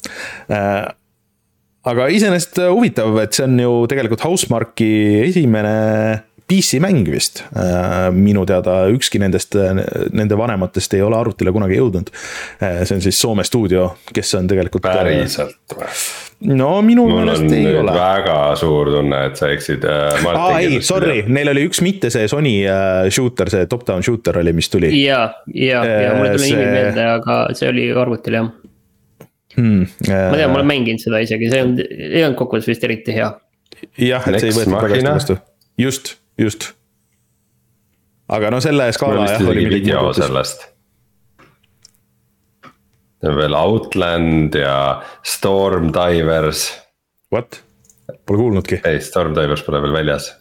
[SPEAKER 1] Aga iseenesest huvitav, et see on ju tegelikult Housemarque'i esimene P C-mäng vist. Minu teada ükski nendest, nende vanematest ei ole arvutile kunagi jõudnud. See on siis Soome stuudio, kes on tegelikult...
[SPEAKER 2] Päriselt või?
[SPEAKER 1] No minu meelest ei ole.
[SPEAKER 2] Väga suur tunne, et sa eksid.
[SPEAKER 1] Aa, ei, sorry, neil oli üks mitte see Sony shooter, see top-down shooter oli, mis tuli.
[SPEAKER 3] Ja, ja, ja mulle tuli see... nimi meelde, aga see oli arvutil jah. Hmm, ma tean, ma olen mänginud seda isegi, see on, ei olnud kokkuvõttes vist eriti hea.
[SPEAKER 1] Jah, et see ei võetud väga hästi vastu. Just, just. Aga no selle skaala jah,
[SPEAKER 2] oli video sellest. Veel Outland ja Storm Divers.
[SPEAKER 1] What? Pole kuulnudki.
[SPEAKER 2] Ei, Storm Divers pole veel väljas.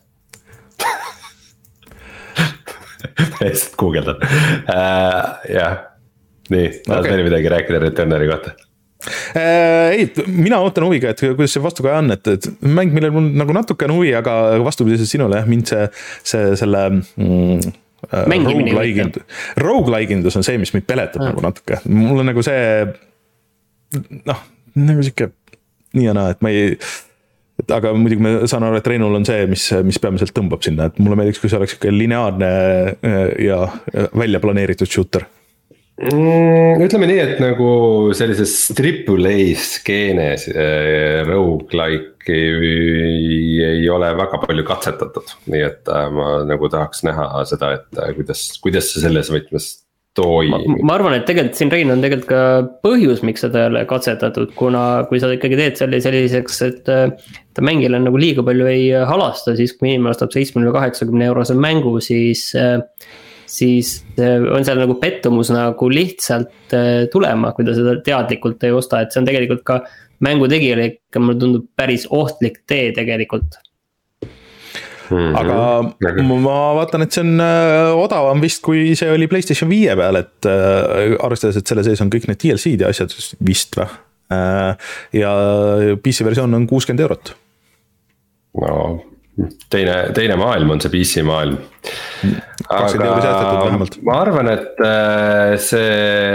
[SPEAKER 2] Lihtsalt guugeldan. Uh, jah, nii, tahad okay. veel midagi rääkida Returneri kohta?
[SPEAKER 1] Ei, mina ootan huviga, et kuidas see vastukaja on, et, et mäng, millel mul nagu natuke on huvi, aga vastupidiselt sinule, mind see, see selle... Mm, Roguelike Roguelikeindus on see, mis mind peletab nagu natuke. Mul on nagu see noh, nagu siuke nii ja naa, et ma ei et aga muidugi ma saan aru, et Reinul on see, mis, mis peamiselt tõmbab sinna, et mulle meeldiks, kui see oleks siuke lineaarne ja välja planeeritud shooter.
[SPEAKER 2] Mm, ütleme nii, et nagu sellises triple A skeenes äh, roguelike ei, ei ole väga palju katsetatud, nii et äh, ma nagu tahaks näha seda, et äh, kuidas, kuidas see selles võtmes toimib.
[SPEAKER 3] Ma, ma arvan, et tegelikult siin Rein on tegelikult ka põhjus, miks seda ei ole katsetatud, kuna kui sa ikkagi teed selle selliseks, et ta mängile nagu liiga palju ei halasta, siis kui inimene ostab seitsmekümne kaheksakümne eurose mängu, siis siis on seal nagu pettumus nagu lihtsalt tulema, kui ta seda teadlikult ei osta, et see on tegelikult ka mängu tegijale ikka, mulle tundub päris ohtlik tee tegelikult.
[SPEAKER 1] Mm-hmm. Aga ma vaatan, et see on odavam vist, kui see oli PlayStation viie peal, et arvestades, et selle sees on kõik need D L C-d ja asjad vist või. Ja P C versioon on kuuskümmend eurot.
[SPEAKER 2] No, teine, teine maailm on see P C maailm. Aga ma arvan, et see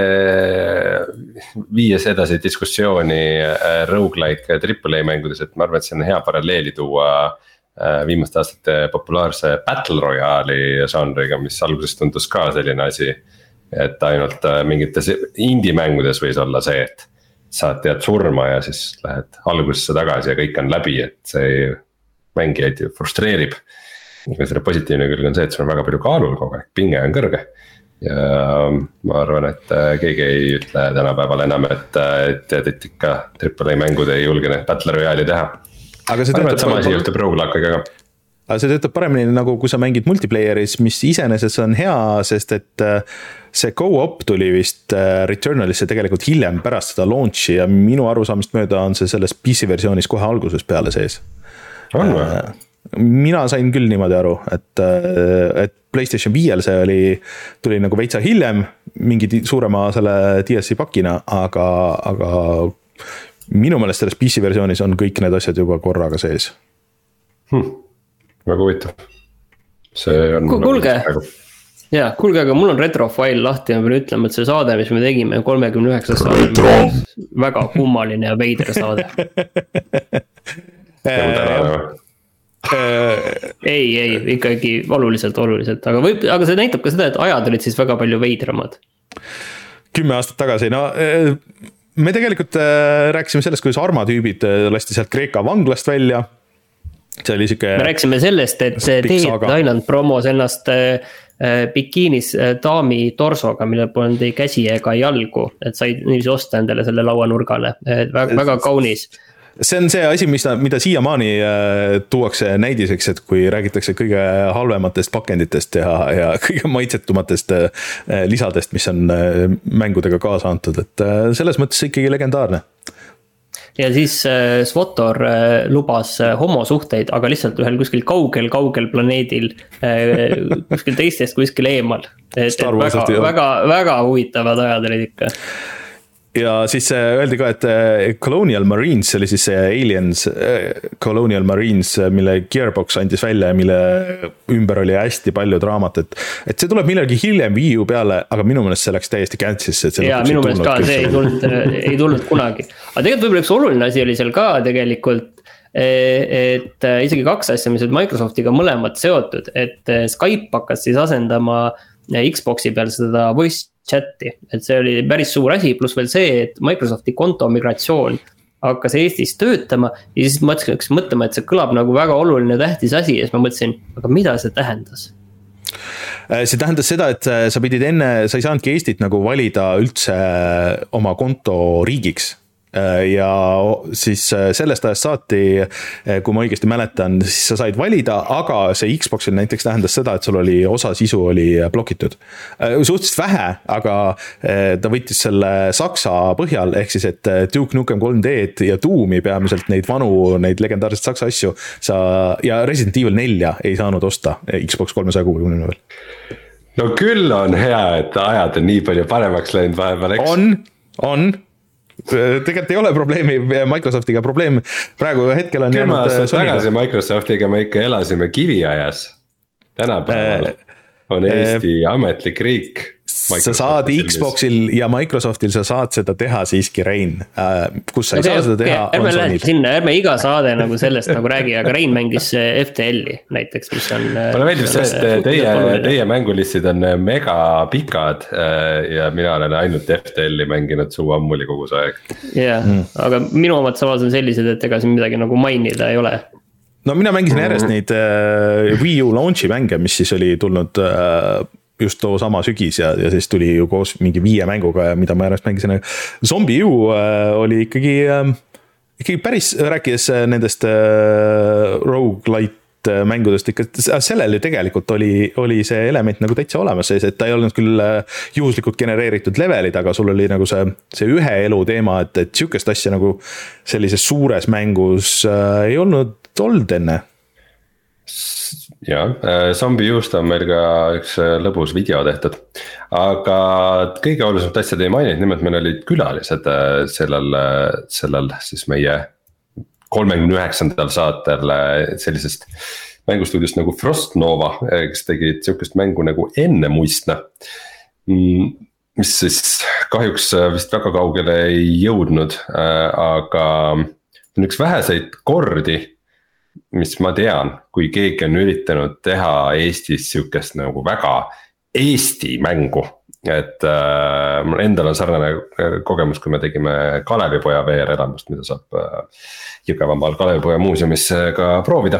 [SPEAKER 2] viies edasi diskussiooni roguelike triple A mängudes, et ma arvan, et see on hea paralleeli tuua viimaste aastate populaarse Battle Royale'i žanriga, mis alguses tundus ka selline asi, et ainult mingites indie mängudes võis olla see, et saad tead surma ja siis lähed algusesse tagasi ja kõik on läbi, et see mängijaid frustreerib. Ja selle positiivne külg on see, et sul on väga palju kaalul kogu aeg, pinge on kõrge. Ja ma arvan, et keegi ei ütle tänapäeval enam, et, et, et ikka triple A mängud ei julge need Battle Royale'i teha. Aga see töötab sama asi juhtub roguelike'iga ka.
[SPEAKER 1] Aga see töötab paremini nagu kui sa mängid multiplayeris, mis iseenesest on hea, sest et see go-op tuli vist Returnalisse tegelikult hiljem pärast seda launchi ja minu arusaamist mööda on see selles P C versioonis kohe alguses peale sees.
[SPEAKER 2] On või?
[SPEAKER 1] Mina sain küll niimoodi aru, et, et PlayStation viiel see oli, tuli nagu veitsa hiljem mingi suurema selle D L C pakina, aga, aga minu meelest selles P C versioonis on kõik need asjad juba korraga sees.
[SPEAKER 2] Hmm. Väga huvitav. See on
[SPEAKER 3] kuulge, jaa, kuulge, aga mul on retrofile lahti ja ma pean ütlema, et see saade, mis me tegime kolmekümne üheksa saade, väga kummaline ja veider saade. ei, ei, ikkagi oluliselt, oluliselt, aga, võib, aga see näitab ka seda, et ajad olid siis väga palju veidramad.
[SPEAKER 1] Kümme aastat tagasi, no me tegelikult rääkisime sellest, kuidas armatüübid lasti sealt Kreeka vanglast välja see oli siuke.
[SPEAKER 3] me rääkisime sellest, et David Island promos ennast bikiinis daami torsoga, millel polnud ei käsi ega jalgu, et said niiviisi osta endale selle lauanurgale, väga, väga kaunis.
[SPEAKER 1] See on see asi, mis, mida siiamaani tuuakse näidiseks, et kui räägitakse kõige halvematest pakenditest ja, ja kõige maitsetumatest lisadest, mis on mängudega kaasa antud, et selles mõttes ikkagi legendaarne.
[SPEAKER 3] Ja siis äh, Svotor äh, lubas äh, homosuhteid, aga lihtsalt ühel kuskil kaugel, kaugel planeedil, äh, kuskil teistest kuskil eemal. Et, et väga, väga, väga huvitavad ajad olid ikka.
[SPEAKER 1] Ja siis öeldi ka, et Colonial Marines, see oli siis see Aliens Colonial Marines, mille Gearbox andis välja ja mille ümber oli hästi palju draamat, et, et see tuleb millalgi hiljem Wii U peale, aga minu meelest see läks täiesti cancel'isse.
[SPEAKER 3] Ja minu meelest ka, see ei tulnud, ei tulnud kunagi. Aga tegelikult võib-olla üks oluline asi oli seal ka tegelikult, et isegi kaks asja, mis olid Microsoftiga mõlemad seotud, et Skype hakkas siis asendama Xboxi peal seda voice chati, et see oli päris suur asi, pluss veel see, et Microsofti konto migratsioon hakkas Eestis töötama ja siis ma mõtlesin mõtlema, et see kõlab nagu väga oluline tähtis asi ja siis ma mõtlesin, aga mida see tähendas?
[SPEAKER 1] See tähendas seda, et sa pidid enne, sa ei saanudki Eestit nagu valida üldse oma konto riigiks. Ja siis sellest ajast saati, kui ma õigesti mäletan, siis sa said valida, aga see Xboxil näiteks tähendas seda, et sul oli osa sisu oli blokitud. Suhteliselt vähe, aga ta võttis selle saksa põhjal, ehk siis, et Duke Nukem kolm D-d ja Doomi peamiselt neid vanu, neid legendaarseid saksa asju sa, ja Resident Evil nelja ei saanud osta Xbox kolmesaja kuuekümne veel.
[SPEAKER 2] No küll on hea, et ajad on nii palju paremaks läinud vahepeal, eks?
[SPEAKER 1] On, on. Tegelikult ei ole probleemi Microsoftiga, probleem praegu hetkel on
[SPEAKER 2] kümme aastat tagasi Microsoftiga me ikka elasime kiviajas. Tänapäeval on Eesti ametlik riik.
[SPEAKER 1] Sa saad Xboxil ja Microsoftil sa saad seda teha siiski, Rein, kus sa ei okay, saa seda teha
[SPEAKER 3] okay, ärme lähe sinna, ärme iga saade nagu sellest nagu räägi, aga Rein mängis F T L-i näiteks, mis on
[SPEAKER 2] mulle meeldib see, et teie, teie mängulissid on mega pikad ja mina olen ainult F T L-i mänginud suu ammuli kogu see aeg.
[SPEAKER 3] Jah, mm. aga minu omad samas on sellised, et ega siin midagi nagu mainida ei ole.
[SPEAKER 1] No mina mängisin järjest neid uh, Wii U launchi mänge, mis siis oli tulnud uh, just too sama sügis ja, ja siis tuli ju koos mingi viie mänguga ja mida ma järjest mängisin. Zombie U äh, oli ikkagi, äh, ikkagi päris, rääkides nendest äh, roguelite mängudest, ikka sellel ju tegelikult oli, oli see element nagu täitsa olemas, et ta ei olnud küll juhuslikult genereeritud levelid, aga sul oli nagu see, see ühe elu teema, et, et sihukest asja nagu sellises suures mängus äh, ei olnud olnud enne.
[SPEAKER 2] Ja, Zombie U'st on meil ka üks lõbus video tehtud, aga kõige olulisemat asjad ei maininud, nimelt meil olid külalised sellel, sellel siis meie kolmekümne üheksandal saatel sellisest mängustuudiost nagu Frost Nova, kes tegid sihukest mängu nagu Enne muistna, mis siis kahjuks vist väga kaugele ei jõudnud, aga on üks väheseid kordi, mis ma tean, kui keegi on üritanud teha Eestis sihukest nagu väga Eesti mängu, et äh, mul endal on sarnane kogemus, kui me tegime Kalevipoja V R-elamust, mida saab äh, Jõgevamaal Kalevipoja muuseumis ka proovida.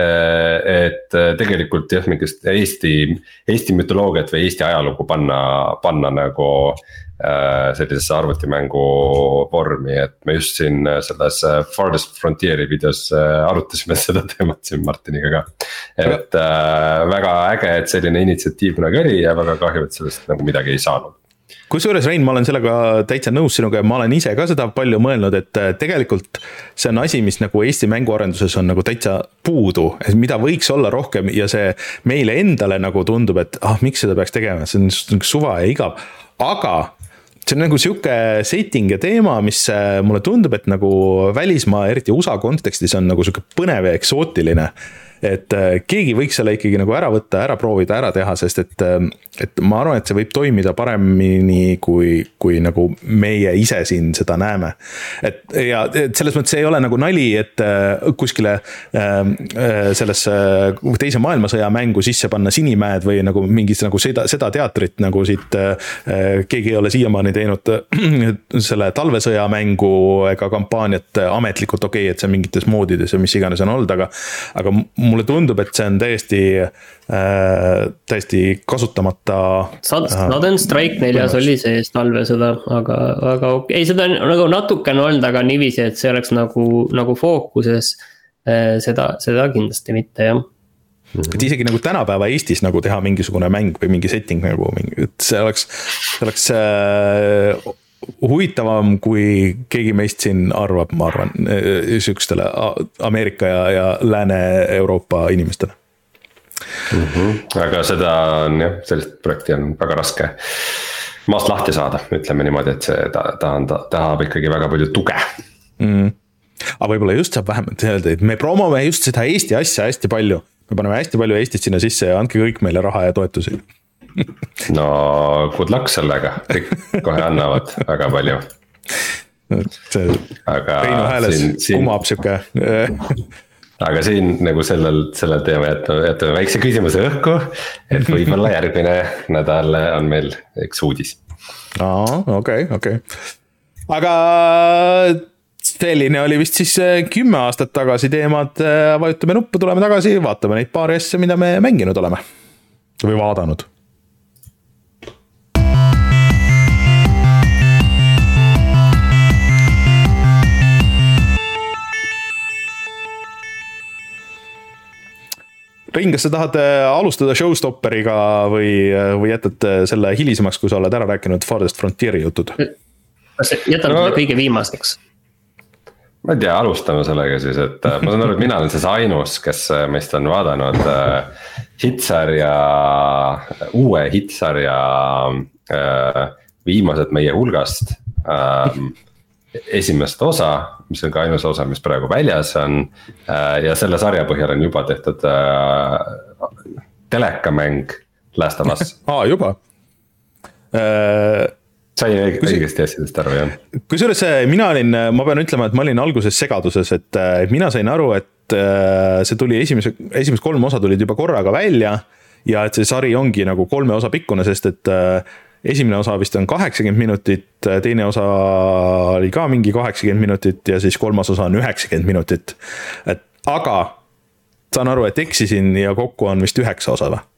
[SPEAKER 2] Et tegelikult jah, mingist Eesti, Eesti mütoloogiat või Eesti ajalugu panna, panna nagu äh, sellisesse arvutimängu vormi, et me just siin selles Farthest Frontieri videos arutasime seda teemat siin Martiniga ka. Et äh, väga äge, et selline initsiatiiv kunagi oli ja väga kahju, et sellest nagu midagi ei saanud.
[SPEAKER 1] Kusjuures, Rein, ma olen sellega täitsa nõus sinuga ja ma olen ise ka seda palju mõelnud, et tegelikult see on asi, mis nagu Eesti mänguarenduses on nagu täitsa puudu, et mida võiks olla rohkem ja see meile endale nagu tundub, et ah, miks seda peaks tegema, see on suva ja igav, aga see on nagu sihuke setting ja teema, mis mulle tundub, et nagu välismaa, eriti U S A kontekstis on nagu sihuke põnev ja eksootiline. et keegi võiks selle ikkagi nagu ära võtta, ära proovida, ära teha, sest et, et ma arvan, et see võib toimida paremini, kui, kui nagu meie ise siin seda näeme. Et, ja et selles mõttes ei ole nagu nali, et kuskile sellesse teise maailmasõja mängu sisse panna Sinimäed või nagu mingis nagu seda, seda teatrit, nagu siit keegi ei ole siiamaani teinud selle talvesõja mängu ega kampaaniat ametlikult okei, okay, et see mingites moodides ja mis iganes on olnud, aga, aga mulle tundub, et see on täiesti, äh, täiesti kasutamata.
[SPEAKER 3] Southern Strike neljas oli sees talvesõda, aga, aga ei, seda on nagu natukene olnud, aga niiviisi, et see oleks nagu, nagu fookuses, seda, seda kindlasti mitte, jah.
[SPEAKER 1] Et isegi nagu tänapäeva Eestis nagu teha mingisugune mäng või mingi setting nagu, et see oleks, see oleks äh, huvitavam, kui keegi meist siin arvab, ma arvan, sükstele Ameerika ja, ja Lääne-Euroopa inimestele.
[SPEAKER 2] Mm-hmm. Aga seda on jah, sellist projekti on väga raske maast lahti saada, ütleme niimoodi, et see ta, ta on, ta, tahab ikkagi väga palju tuge.
[SPEAKER 1] Mm. Aga võib-olla just saab vähemalt öelda, et me promome just seda Eesti asja hästi palju. Me paneme hästi palju Eestist sinna sisse ja andke kõik meile raha ja toetusi.
[SPEAKER 2] No good luck sellega, kõik kohe annavad väga palju.
[SPEAKER 1] See aga Reinu hääles siin, siin, kumab siuke.
[SPEAKER 2] Aga siin nagu sellel, sellel teema jätame, jätame väikse küsimuse õhku, et võib-olla järgmine nädal on meil üks uudis.
[SPEAKER 1] Aa, okei, okei. Aga selline oli vist siis kümme aastat tagasi teemad, vajutame nuppu, tuleme tagasi, vaatame neid paari asja, mida me mänginud oleme või vaadanud. Rein, kas sa tahad alustada Showstopperiga või, või jätad selle hilisemaks, kui sa oled ära rääkinud Farthest Frontieri jutud?
[SPEAKER 3] Kas jätame no, kõige viimaseks?
[SPEAKER 2] Ma ei tea, alustame sellega siis, et ma saan aru, et mina olen siis ainus, kes meist on vaadanud hitsarja, uue hitsarja viimased meie hulgast esimest osa, mis on ka ainus osa, mis praegu väljas on ja selle sarja põhjal on juba tehtud telekamäng Last of Us.
[SPEAKER 1] Aa, juba?
[SPEAKER 2] Sai õigesti asjadest aru, jah.
[SPEAKER 1] Kusjuures mina olin, ma pean ütlema, et ma olin alguses segaduses, et mina sain aru, et see tuli esimese, esimest kolm osa tulid juba korraga välja ja et see sari ongi nagu kolme osa pikkune, sest et esimene osa vist on kaheksakümmend minutit, teine osa oli ka mingi kaheksakümmend minutit ja siis kolmas osa on üheksakümmend minutit. Et, aga saan aru, et eksisin ja kokku on vist üheksa osa või?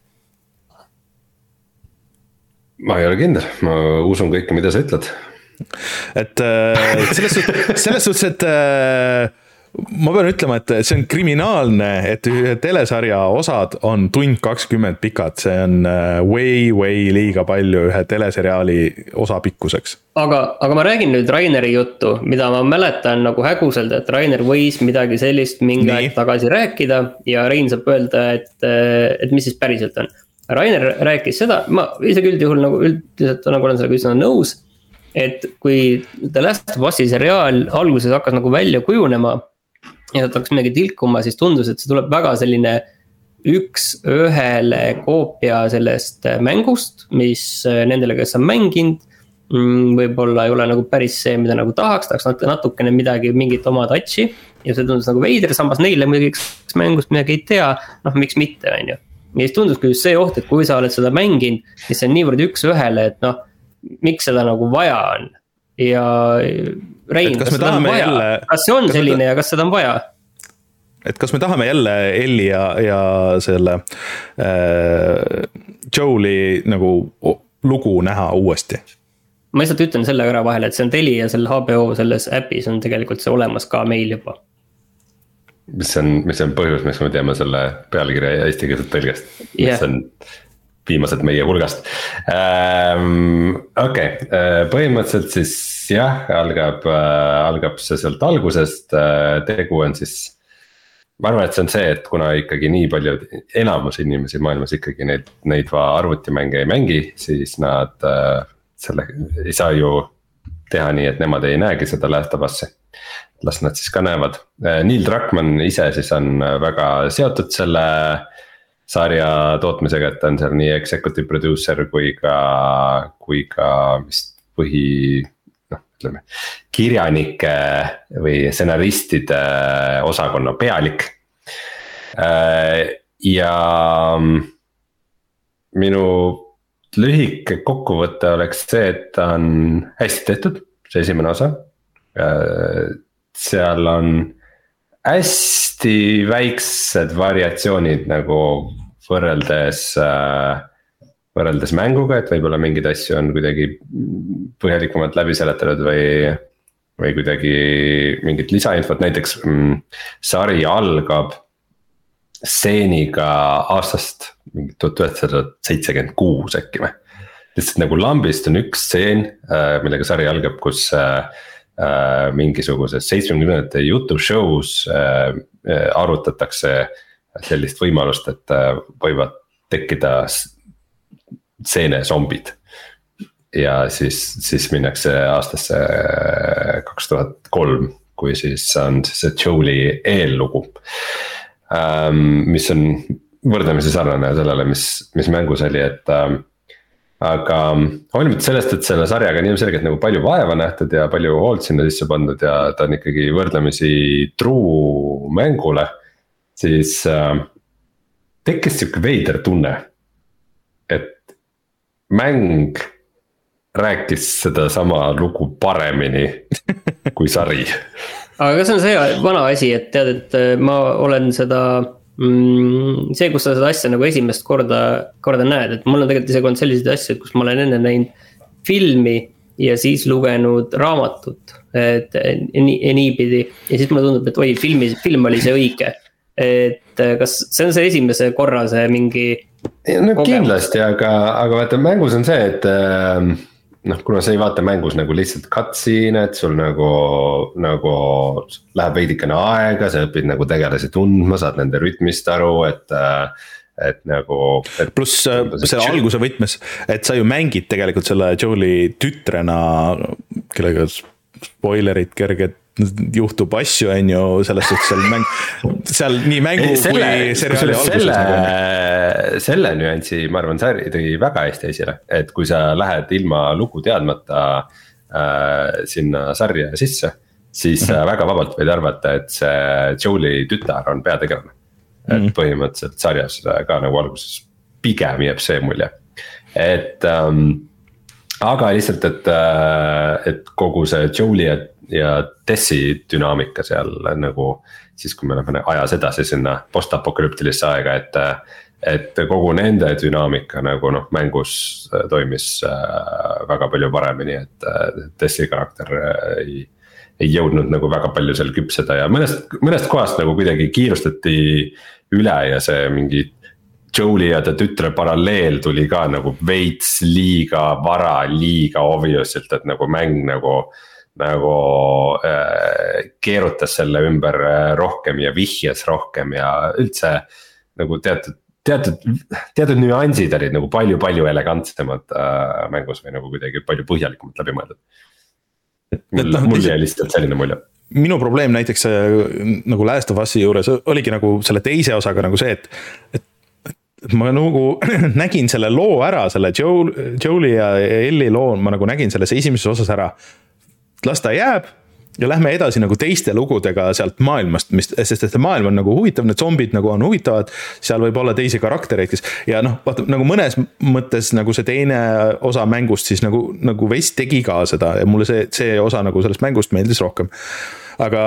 [SPEAKER 2] Ma ei ole kindel, ma usun kõike, mida sa ütled.
[SPEAKER 1] Et selles suhtes, selles suhtes, et ma pean ütlema, et see on kriminaalne, et ühe telesarja osad on tund kakskümmend pikad, see on way, way liiga palju ühe teleseriaali osa pikkuseks.
[SPEAKER 3] Aga, aga ma räägin nüüd Raineri juttu, mida ma mäletan nagu häguselt, et Rainer võis midagi sellist mingi aeg tagasi rääkida ja Rein saab öelda, et, et mis siis päriselt on. Rainer rääkis seda, ma isegi üldjuhul nagu üldiselt nagu olen sellega üsna nõus, et kui The Last of Us'i seriaal alguses hakkas nagu välja kujunema ja ta hakkas midagi tilkuma, siis tundus, et see tuleb väga selline üks ühele koopia sellest mängust, mis nendele, kes on mänginud, võib-olla ei ole nagu päris see, mida nagu tahaks, tahaks natukene midagi, mingit oma touchi ja see tundus nagu veider, samas neile muidugi mängust midagi ei tea, noh miks mitte, on ju. Ja siis tundus küll see oht, et kui sa oled seda mänginud, siis see on niivõrd üks ühele, et noh, miks seda nagu vaja on. Ja Rein, kas, kas seda on vaja? Jälle, kas see on selline me, ja kas seda on vaja?
[SPEAKER 1] Et kas me tahame jälle Elli ja, ja selle äh, Joeli nagu lugu näha uuesti?
[SPEAKER 3] Ma lihtsalt ütlen selle ära vahele, et see on Teli ja selle H B O selles äpis on tegelikult see olemas ka meil juba.
[SPEAKER 2] Mis on, mis on põhjus, mis me teeme selle pealkirja eesti keelset tõlgest, mis yeah. on viimased meie hulgast. Ähm, okei, okay. Põhimõtteliselt siis jah, algab, algab see sealt algusest, tegu on siis, ma arvan, et see on see, et kuna ikkagi nii palju enamus inimesi maailmas ikkagi neid, neid arvutimänge ei mängi, siis nad selle ei saa ju teha nii, et nemad ei näegi seda Last of Us'i. las nad siis ka näevad. Neil Druckmann ise siis on väga seotud selle sarja tootmisega, et ta on seal nii executive producer kui ka, kui ka vist põhi, noh ütleme, kirjanike või stsenaristide osakonna pealik. Ja minu lühike kokkuvõte oleks see, et ta on hästi tehtud, see esimene osa. Seal on hästi väiksed variatsioonid nagu võrreldes, võrreldes mänguga, et võib-olla mingid asju on kuidagi põhjalikumalt läbi seletanud või, või kuidagi mingit lisainfot, näiteks mm, sari algab stseeniga aastast tuhat üheksasada seitsekümmend kuus äkki või. Lihtsalt nagu lambist on üks stseen, millega sari algab, kus mingisuguses seitsmekümnendate jutushows arutatakse sellist võimalust, et võivad tekkida stseene zombid. Ja siis, siis minnakse aastasse kaks tuhat kolm, kui siis on see Joel'i eellugu. Mis on võrdlemisi sarnane sellele, mis, mis mängus oli, et äh, aga hoolimata sellest, et selle sarjaga on ilmselgelt nagu palju vaeva nähtud ja palju hoolt sinna sisse pandud ja ta on ikkagi võrdlemisi true mängule, siis äh, tekkis siuke veider tunne, et mäng rääkis seda sama lugu paremini kui sari.
[SPEAKER 3] Aga see on see vana asi, et tead, et ma olen seda, mm, see, kus sa seda asja nagu esimest korda, korda näed, et mul on tegelikult isegi olnud sellised asjad, kus ma olen enne näinud filmi ja siis lugenud raamatut, et nii, niipidi. Ja siis mulle tundub, et oi, filmi, film oli see õige. Et kas see on see esimese korra see mingi
[SPEAKER 2] no, kindlasti, aga, aga vaata mängus on see, et noh, kuna sa ei vaata mängus nagu lihtsalt cutscene, et sul nagu, nagu läheb veidikene aega, sa õpid nagu tegelasi tundma, saad nende rütmist aru, et, et nagu et
[SPEAKER 1] pluss selle alguse võtmes, et sa ju mängid tegelikult selle Joel'i tütrena, kellega spoilerid kerged juhtub asju, on ju, selles suhtes seal mäng, seal nii mängu selle, kui seriaali alguses. Selle,
[SPEAKER 2] nagu. selle nüansi, ma arvan, sari tõi väga hästi esile, et kui sa lähed ilma lugu teadmata äh, sinna sarja sisse, siis mm-hmm. väga vabalt võid arvata, et see Joel'i tütar on peategelane. Mm-hmm. Et põhimõtteliselt sarjas ka nagu alguses pigem jääb see mulje. Et ähm, aga lihtsalt, et, et kogu see Joel'i ja, ja Tessi dünaamika seal nagu siis, kui me läheme ajas edasi sinna postapokalüptilisse aega, et, et kogu nende dünaamika nagu noh, mängus toimis väga palju paremini, et Tessi karakter ei, ei jõudnud nagu väga palju seal küpseda ja mõnest, mõnest kohast nagu kuidagi kiirustati üle ja see mingi Joel'i ja ta tütre paralleel tuli ka nagu veits liiga vara, liiga obviouslilt, et nagu mäng nagu, nagu äh, keerutas selle ümber rohkem ja vihjes rohkem ja üldse nagu teatud, teatud, teatud nüansid olid nagu palju-palju elegantsemad äh, mängus või nagu kuidagi palju põhjalikumalt läbi mõeldud. Mul, mul jäi lihtsalt selline mulje.
[SPEAKER 1] Minu probleem näiteks nagu Last of Us'i juures oligi nagu selle teise osaga nagu see, et, et ma nagu nägin selle loo ära, selle Joel'i ja Ellie loo, ma nagu nägin selles esimeses osas ära. Las ta jääb ja lähme edasi nagu teiste lugudega sealt maailmast, mis, sest et maailm on nagu huvitav, need zombid nagu on huvitavad, seal võib olla teisi karaktereid, kes ja noh, vaata nagu mõnes mõttes nagu see teine osa mängust siis nagu, nagu veits tegi ka seda ja mulle see, see osa nagu sellest mängust meeldis rohkem. Aga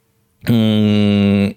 [SPEAKER 1] mm,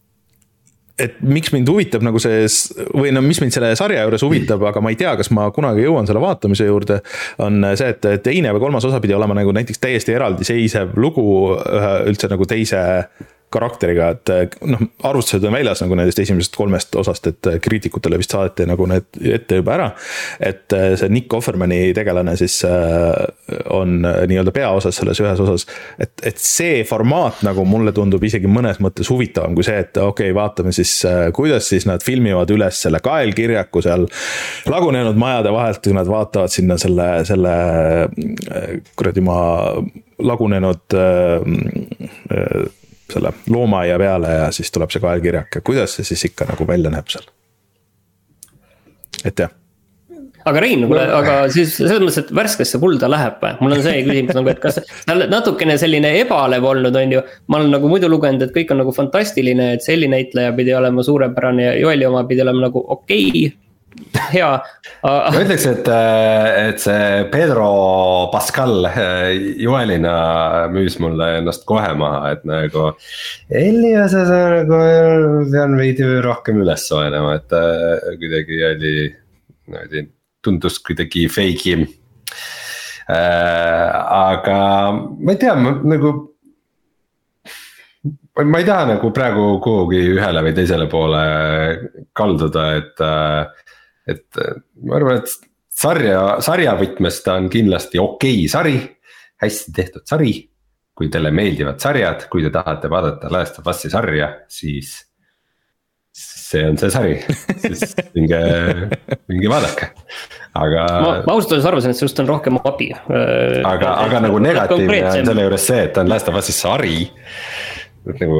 [SPEAKER 1] et miks mind huvitab nagu see, või no mis mind selle sarja juures huvitab, aga ma ei tea, kas ma kunagi jõuan selle vaatamise juurde, on see, et teine või kolmas osa pidi olema nagu näiteks täiesti eraldiseisev lugu üldse nagu teise karakteriga, et noh, arvustused on väljas nagu nendest esimesest kolmest osast, et kriitikutele vist saadeti nagu need ette juba ära, et see Nick Offermani tegelane siis on nii-öelda peaosas selles ühes osas, et, et see formaat nagu mulle tundub isegi mõnes mõttes huvitavam kui see, et okei, okay, vaatame siis, kuidas siis nad filmivad üles selle kaelkirjaku seal lagunenud majade vahelt, kui nad vaatavad sinna selle, selle kuradi ma lagunenud äh, selle loomaaia peale ja siis tuleb see kaelkirjake, kuidas see siis ikka nagu välja näeb seal? Et jah.
[SPEAKER 3] Aga Rein, no, aga siis selles mõttes, et värskesse kulda läheb või? Mul on see küsimus nagu, et kas natukene selline ebalev olnud on ju, ma olen nagu muidu lugenud, et kõik on nagu fantastiline, et Selli näitleja pidi olema suurepärane ja Joeli oma pidi olema nagu okei, okay, hea.
[SPEAKER 2] Ma ütleks, et, et see Pedro Pascal Joelina müüs mulle ennast kohe maha, et nagu Eliasas nagu pean veidi rohkem üles soenema, et kuidagi oli näidi tundus kuidagi feigi äh,. aga ma ei tea, ma nagu. ma ei taha nagu praegu kuhugi ühele või teisele poole kalduda, et. et ma arvan, et sarja, sarja võtmes ta on kindlasti okei okay sari. Hästi tehtud sari. Kui teile meeldivad sarjad, kui te tahate vaadata Last of Us'i sarja, siis. see on see sari, siis minge, minge vaadake, aga.
[SPEAKER 3] ma, ma ausalt öeldes arvasin, et sellest on rohkem abi.
[SPEAKER 2] aga, aga nagu negatiivne on selle juures see, et on Last of Us'i sari. Nagu.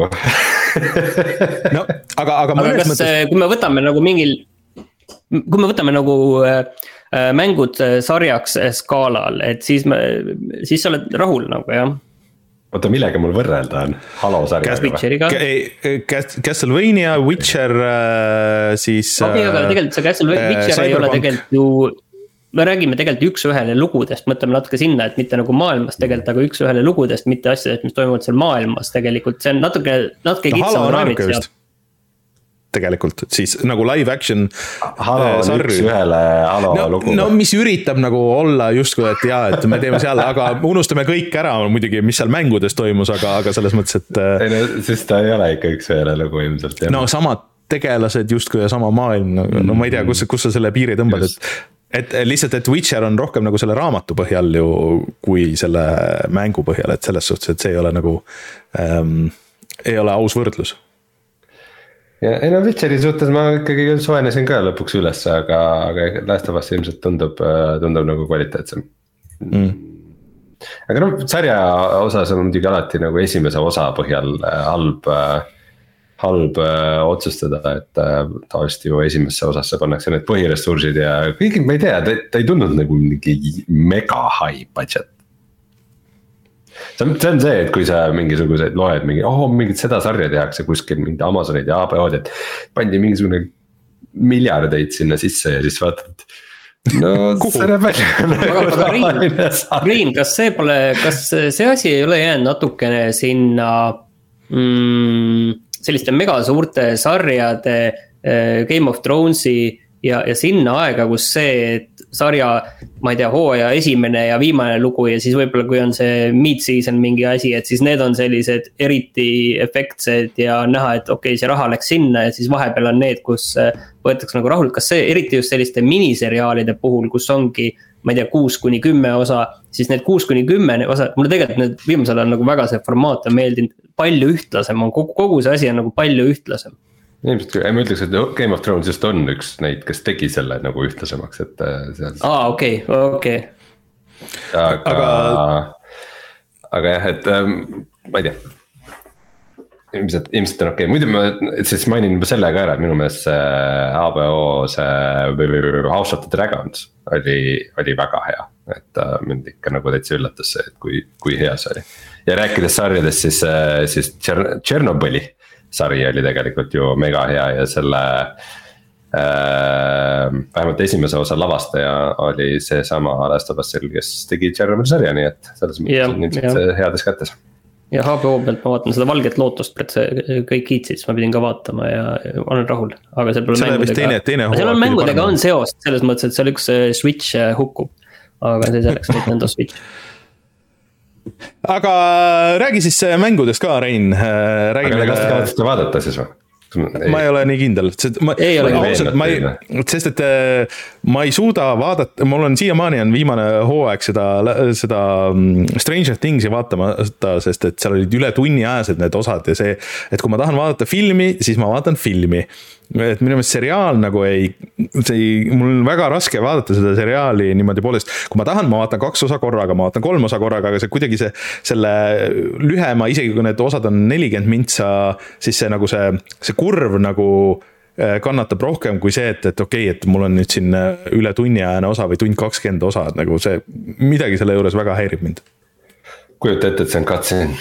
[SPEAKER 1] no, aga, aga,
[SPEAKER 3] aga kas, mõttes... kui me võtame nagu mingil, kui me võtame nagu äh, mängud sarjaks skaalal, et siis me, siis sa oled rahul nagu jah.
[SPEAKER 2] Oota, millega mul võrrelda on? Halo sarjaga
[SPEAKER 1] või? Castlevania, Witcher, siis...
[SPEAKER 3] Okay, aga tegelikult see Castlevania, Witcher äh, ei ole tegelikult ju... Me räägime tegelikult üks ühele lugudest, mõtleme natuke sinna, et mitte nagu maailmas tegelikult, aga üks ühele lugudest, mitte asjadest, mis toimuvad seal maailmas tegelikult. See on natuke, natuke
[SPEAKER 1] no,
[SPEAKER 3] kitsam raamid seal.
[SPEAKER 1] Tegelikult, siis nagu live action
[SPEAKER 2] Halo on sarri. Üks ühele Halo
[SPEAKER 1] no,
[SPEAKER 2] lugu.
[SPEAKER 1] No mis üritab nagu olla justkui, et jaa, et me teeme seal, aga unustame kõik ära muidugi, mis seal mängudes toimus, aga, aga selles mõttes, et
[SPEAKER 2] ei no, siis ta ei ole ikka üks ühele lugu ilmselt.
[SPEAKER 1] Jah. No samad tegelased justkui ja sama maailm, no ma ei tea, kus, kus sa selle piiri tõmbad, et, et lihtsalt, et Witcher on rohkem nagu selle raamatu põhjal ju, kui selle mängu põhjal, et selles suhtes, et see ei ole nagu ähm, ei ole aus võrdlus.
[SPEAKER 2] Ja, ei no Witcheri suhtes ma ikkagi soenesin ka lõpuks üles, aga, aga Last of Us ilmselt tundub, tundub nagu kvaliteetsem. Mm. Aga no sarja osas on muidugi alati nagu esimese osa põhjal halb, halb otsustada, et tavaliselt ju esimesse osasse pannakse need põhiressursid ja kõik, ma ei tea, ta, ta ei tundnud nagu mingi mega high budget. See on see, et kui sa mingisuguseid loed mingi, oh mingit seda sarja tehakse kuskil mingid Amazonid ja A B O-d, et pandi mingisugune miljardeid sinna sisse ja siis vaatad, no see näeb välja.
[SPEAKER 3] Rein, kas see pole, kas see asi ei ole jäänud natukene sinna mm, selliste mega suurte sarjade Game of Thronesi ja, ja sinna aega, kus see sarja, ma ei tea, hooaja esimene ja viimane lugu ja siis võib-olla kui on see mid-season mingi asi, et siis need on sellised eriti efektsed ja näha, et okei, okay, see raha läks sinna ja siis vahepeal on need, kus võetakse nagu rahul, kas see eriti just selliste miniseriaalide puhul, kus ongi, ma ei tea, kuus kuni kümme osa, siis need kuus kuni kümme osa, mulle tegelikult need viimasel on nagu väga see formaat on meeldinud, palju ühtlasem on, kogu, kogu see asi on nagu palju ühtlasem.
[SPEAKER 2] Ilmselt, ma ütleks, et Game of Thrones just on üks neid, kes tegi selle nagu ühtlasemaks, et seal...
[SPEAKER 3] Aa, okei, okei.
[SPEAKER 2] Aga, aga... aga jah, et ma ei tea. Ilmselt, ilmselt on okei, muidu ma siis mainin juba selle ka ära, et minu meelest see A B O see House of the Dragons oli, oli väga hea. Et mind ikka nagu täitsa üllatas see, et kui, kui hea see oli. Ja rääkides sarjadest, siis, siis Tšernobõli sari oli tegelikult ju mega hea ja selle äh, vähemalt esimese osa lavastaja oli see sama Last of Us'il, kes tegi Tšernobõli sarja, nii et selles mõttes on ilmselt see heades kätes.
[SPEAKER 3] Ja H B O pealt ma vaatan seda Valget lootust, et see kõik kiitsid, siis ma pidin ka vaatama ja olen rahul, aga seal pole mängudega, teine, teine seal on mängudega on seost selles mõttes, et seal üks Switch hukkub, aga see selleks Nintendo Switch.
[SPEAKER 1] Aga räägi siis mängudest ka, Rein.
[SPEAKER 2] Räägime aga kas te kavatsete vaadata siis või?
[SPEAKER 1] ma ei ole nii kindel, ma, ei ole ausalt, ma ei, sest et ma ei suuda vaadata, mul on siiamaani on viimane hooaeg seda, seda Stranger Things'i vaatamata, sest et seal olid üle tunni ajased need osad ja see, et kui ma tahan vaadata filmi, siis ma vaatan filmi. Et minu meelest seriaal nagu ei, see ei, mul on väga raske vaadata seda seriaali niimoodi poolest, kui ma tahan, ma vaatan kaks osa korraga, ma vaatan kolm osa korraga, aga see kuidagi see, selle lühema, isegi kui need osad on nelikümmend mintsa, siis see nagu see, see kurv nagu kannatab rohkem kui see, et, et okei, okay, et mul on nüüd siin üle tunniajane osa või tund kakskümmend osa, et nagu see, midagi selle juures väga häirib mind.
[SPEAKER 2] Kujuta ette, et see on katsin.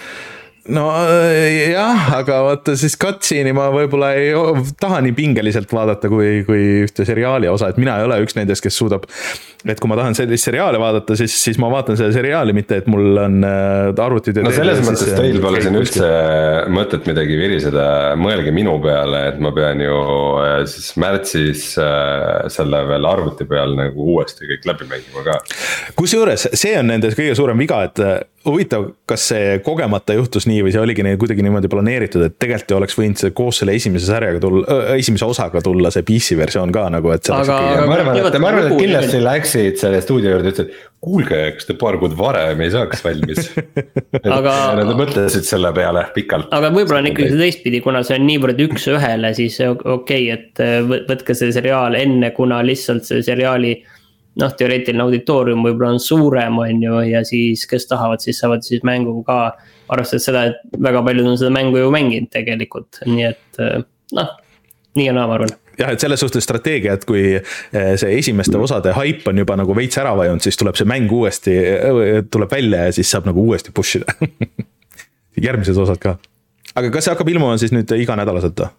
[SPEAKER 1] No jah, aga vaata siis cutscene'i ma võib-olla ei taha nii pingeliselt vaadata kui, kui ühte seriaali osa, et mina ei ole üks nendest, kes suudab, et kui ma tahan sellist seriaali vaadata, siis, siis ma vaatan selle seriaali, mitte et mul on arvutid.
[SPEAKER 2] No selles mõttes teil pole siin üldse mõtet midagi viriseda, mõelge minu peale, et ma pean ju siis märtsis selle veel arvuti peal nagu uuesti kõik läbi mängima ka.
[SPEAKER 1] Kusjuures see on nendes kõige suurem viga, et huvitav, kas see kogemata juhtus nii või see oligi neil kuidagi niimoodi planeeritud, et tegelikult oleks võinud see koos selle esimese sarjaga tulla, esimese osaga tulla see P C versioon ka nagu, et
[SPEAKER 2] aga, aga ma arvan, et, ma arvan, et kindlasti läksid selle stuudio juurde, ütlesid, kuulge, kas te paar kuud varem ei saaks valmis. aga nad mõtlesid selle peale pikalt.
[SPEAKER 3] Aga võib-olla on ikkagi teistpidi, kuna see on niivõrd üks ühele, siis okei, okay, et võtke see seriaal enne, kuna lihtsalt see seriaali noh, teoreetiline auditoorium võib-olla on suurem, on ju, ja siis kes tahavad, siis saavad siis mängu ka arvestades seda, et väga paljud on seda mängu ju mänginud tegelikult, nii et noh, nii on ma arvan.
[SPEAKER 1] Jah, et selles suhtes strateegia, et kui see esimeste osade hype on juba nagu veits ära vajunud, siis tuleb see mäng uuesti, tuleb välja ja siis saab nagu uuesti push ida. Järgmised osad ka. Aga kas see hakkab ilmuma siis nüüd iga nädalaselt?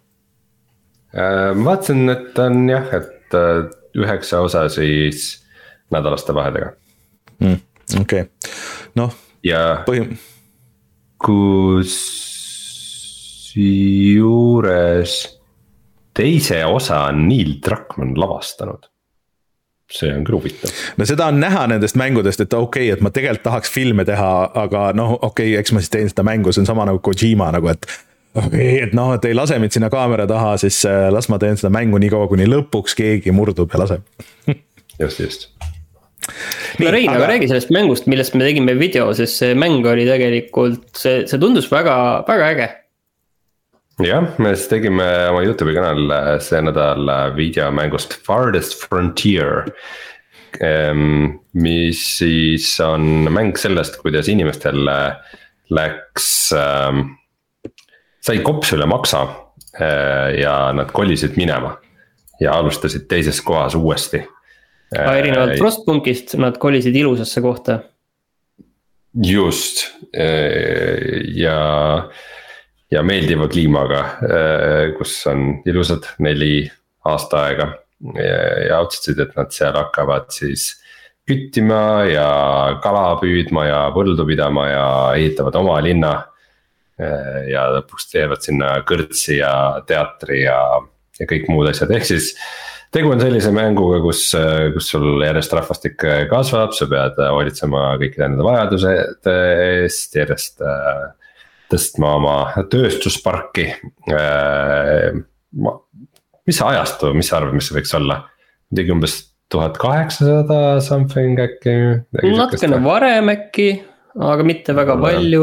[SPEAKER 2] Ma vaatasin, et on jah, et üheksa osa siis nädalaste vahedega.
[SPEAKER 1] Mm, okei, okay. Noh.
[SPEAKER 2] Ja põhim... kus juures teise osa on Neil Druckmann lavastanud. See on küll huvitav.
[SPEAKER 1] No seda on näha nendest mängudest, et okei, okay, et ma tegelikult tahaks filme teha, aga noh, okei, okay, eks ma siis teen seda mängu, see on sama nagu Kojima nagu, et okei, okay, et noh, et ei lase mind sinna kaamera taha, siis las ma teen seda mängu nii kaua, kuni lõpuks keegi murdub ja laseb.
[SPEAKER 2] just, just.
[SPEAKER 3] Nii, Rein, aga räägi sellest mängust, millest me tegime video, sest see mäng oli tegelikult, see, see tundus väga, väga äge.
[SPEAKER 2] Jah, me siis tegime oma YouTube'i kanal see nädal videomängust Farthest Frontier, mis siis on mäng sellest, kuidas inimestel läks, sai kops üle maksa ja nad kolisid minema ja alustasid teises kohas uuesti.
[SPEAKER 3] Aga erinevalt Frostpunkist nad kolisid ilusasse kohta.
[SPEAKER 2] Just ja, ja meeldiva kliimaga, kus on ilusad neli aasta aega ja, ja otsustasid, et nad seal hakkavad siis küttima ja kala püüdma ja põldu pidama ja ehitavad oma linna. Ja lõpuks teevad sinna kõrtsi ja teatri ja, ja kõik muud asjad, ehk siis tegu on sellise mänguga, kus, kus sul järjest rahvastik kasvab, sa pead hoolitsema kõikide nende vajadused eest, järjest tõstma oma tööstusparki. Mis ajastu, mis sa arvad, mis see võiks olla? Tegi umbes tuhat kaheksasada something äkki?
[SPEAKER 3] Natkene varem äkki, aga mitte väga palju.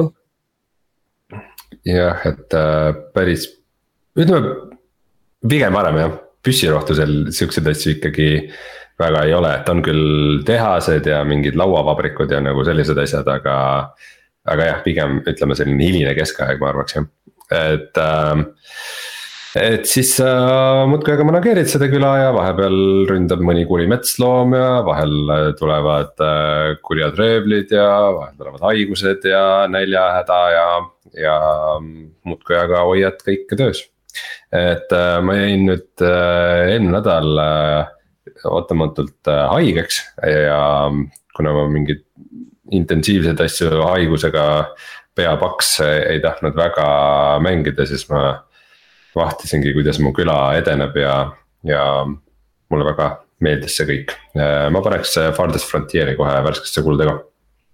[SPEAKER 2] Jah, et päris, ütleme, pigem varem jah. Püssirohtusel siukseid asju ikkagi väga ei ole, et on küll tehased ja mingid lauavabrikud ja nagu sellised asjad, aga, aga jah, pigem ütleme selline hiline keskaeg, ma arvaks jah. Et, et siis muudkui aga manageerid seda küla ja vahepeal ründab mõni kuri metsloom ja vahel tulevad kurjad röövlid ja vahel tulevad haigused ja näljahäda ja, ja muudkui aga hoiad kõike töös. Et äh, ma jäin nüüd äh, eelmine nädal äh, ootamatult äh, haigeks ja kuna ma mingid intensiivseid asju haigusega peapaks ei tahtnud väga mängida, siis ma vahtisingi, kuidas mu küla edeneb ja, ja mulle väga meeldis see kõik. Äh, ma paneks Farthest Frontieri kohe värskesse kuuldega.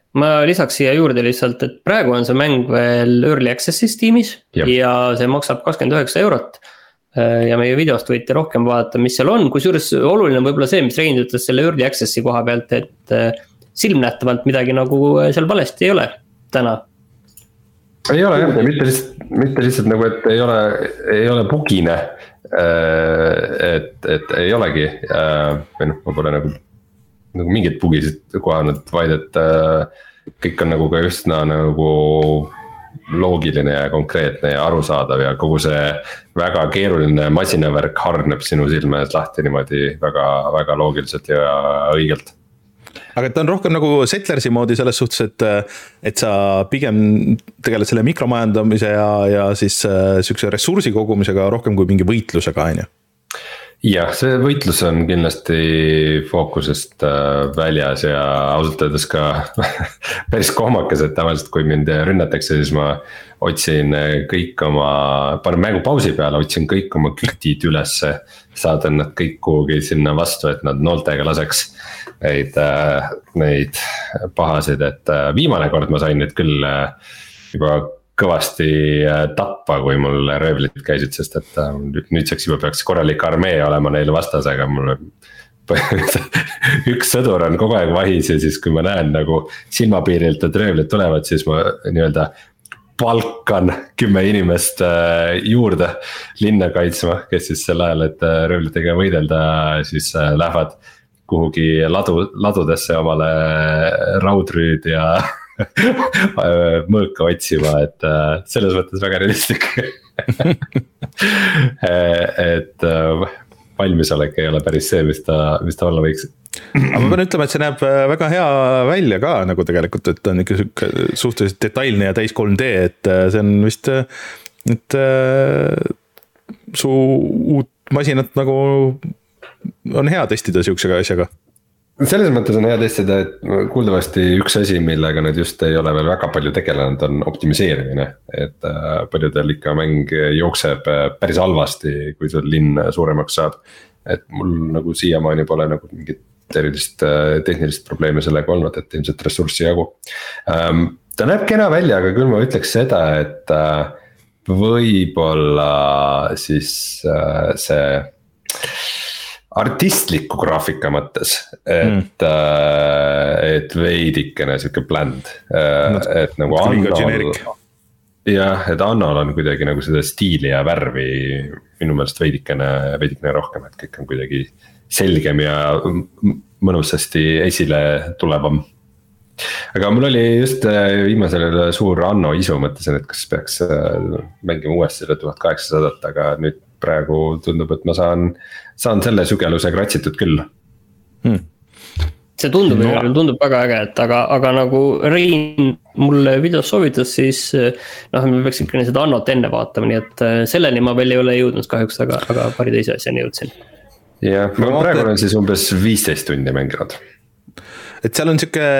[SPEAKER 3] ma lisaks siia juurde lihtsalt, et praegu on see mäng veel Early Access'is tiimis ja. ja see maksab kakskümmend üheksa eurot. Ja meie videost võite rohkem vaadata, mis seal on, kusjuures oluline on võib-olla see, mis Rein ütles selle Early Access'i koha pealt, et silmnähtavalt midagi nagu seal valesti ei ole täna.
[SPEAKER 2] Ei ole jah, mitte lihtsalt, mitte lihtsalt nagu, et ei ole, ei ole bugine, et, et ei olegi, või noh, ma pole nagu, nagu mingit bugisid kohanud, vaid et kõik on nagu ka üsna nagu loogiline ja konkreetne ja arusaadav ja kogu see väga keeruline masinavärk hargneb sinu silme ees lahti niimoodi väga, väga loogiliselt ja õigelt.
[SPEAKER 1] Aga ta on rohkem nagu Settlersi moodi selles suhtes, et, et sa pigem tegeled selle mikromajandamise ja, ja siis sükse ressursi kogumisega rohkem kui mingi võitlusega, on ju?
[SPEAKER 2] Jah, see võitlus on kindlasti fookusest väljas ja ausalt öeldes ka päris kohmakas, et tavaliselt kui mind rünnatakse, siis ma otsin kõik oma, panen mängu pausi peale, otsin kõik oma kütid ülesse, saadan nad kõik kuhugi sinna vastu, et nad nooltega laseks neid, neid pahasid, et viimane kord ma sain nüüd küll juba kõvasti tappa, kui mul röövlid käisid, sest et nüüdseks juba peaks korralik armee olema neil vastas, aga mul üks sõdur on kogu aeg vahis ja siis kui ma näen nagu silmapiirilt, et röövlid tulevad, siis ma nii-öelda palkan kümme inimest juurde linna kaitsma, kes siis sel ajal, et röövlitega võidelda, siis lähevad kuhugi ladu, ladudesse omale raudrüüd ja mõõka otsima, et selles mõttes väga realistlik et valmisolek ei ole päris see, mis ta, mis ta olla võiks.
[SPEAKER 1] Aga ma pean ütlema, et see näeb väga hea välja ka nagu tegelikult, et on ikka suhteliselt detailne ja täis kolm D, et see on vist, et su uut masinat nagu on hea testida siuksega asjaga.
[SPEAKER 2] Selles mõttes on hea testida, et kuuldavasti üks asi, millega nad just ei ole veel väga palju tegelenud, on optimiseerimine. Et paljudel ikka mäng jookseb päris halvasti, kui sul linn suuremaks saab. Et mul nagu siiamaani pole nagu mingit erilist tehnilist probleemi sellega olnud, et ilmselt ressurssi jagu. Ta näeb kena välja, aga küll ma ütleks seda, et võib-olla siis see artistliku graafika mõttes, et mm., et veidikene siuke bland, et nagu Annol, jah, et Annol on kuidagi nagu seda stiili ja värvi minu meelest veidikene, veidikene rohkem, et kõik on kuidagi selgem ja mõnusasti esile tulevam. Aga mul oli just viimasel suur Anno isu, mõtlesin, et kas peaks mängima uuesti selle tuhat kaheksasada, aga nüüd praegu tundub, et ma saan, saan selle sügeluse kratsitud küll.
[SPEAKER 3] Hmm. See tundub, no. tundub väga äge, et aga, aga nagu Rein mulle videos soovitas, siis noh, me peaks ikka seda Annot enne vaatama, nii et selleni ma veel ei ole jõudnud kahjuks, aga, aga pari teise asjani jõudsin.
[SPEAKER 2] Jah, ma no, praegu olen siis umbes viisteist tundi mänginud.
[SPEAKER 1] Et seal on siuke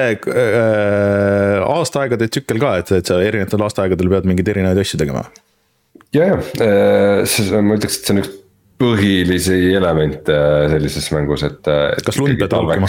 [SPEAKER 1] äh, aastaaegade tsükkel ka, et, et sa erinevatel aastaaegadel pead mingid erinevaid asju tegema.
[SPEAKER 2] Ja, ja, ma ütleks, et see on üks põhilisi elemente sellises mängus, et
[SPEAKER 1] kas lund pead talveks?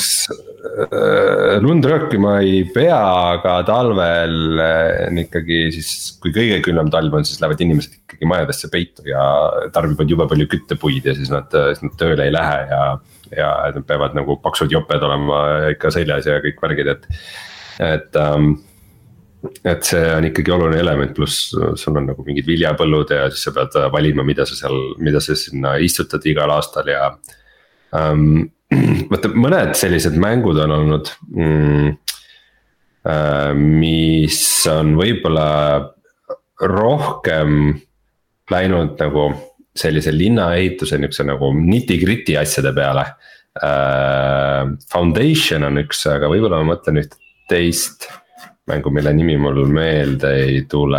[SPEAKER 2] Lund röökima ei pea, aga talvel ikkagi siis, kui kõige külmem talv on, siis lähevad inimesed ikkagi majadesse peitu ja tarbivad jube palju küttepuid ja siis nad, siis nad tööle ei lähe ja, ja nad peavad nagu paksud joped olema ikka seljas ja kõik värgid, et, et um, et see on ikkagi oluline element, pluss sul on nagu mingid viljapõllud ja siis sa pead valima, mida sa seal, mida sa sinna istutad igal aastal ja um, võtta, mõned sellised mängud on olnud, mm, uh, mis on võib-olla rohkem läinud nagu sellise linnaehituse niukse nagu nitty-gritty asjade peale. Uh, Foundation on üks, aga võib-olla ma mõtlen üht teist mängu, mille nimi mul meelde ei tule,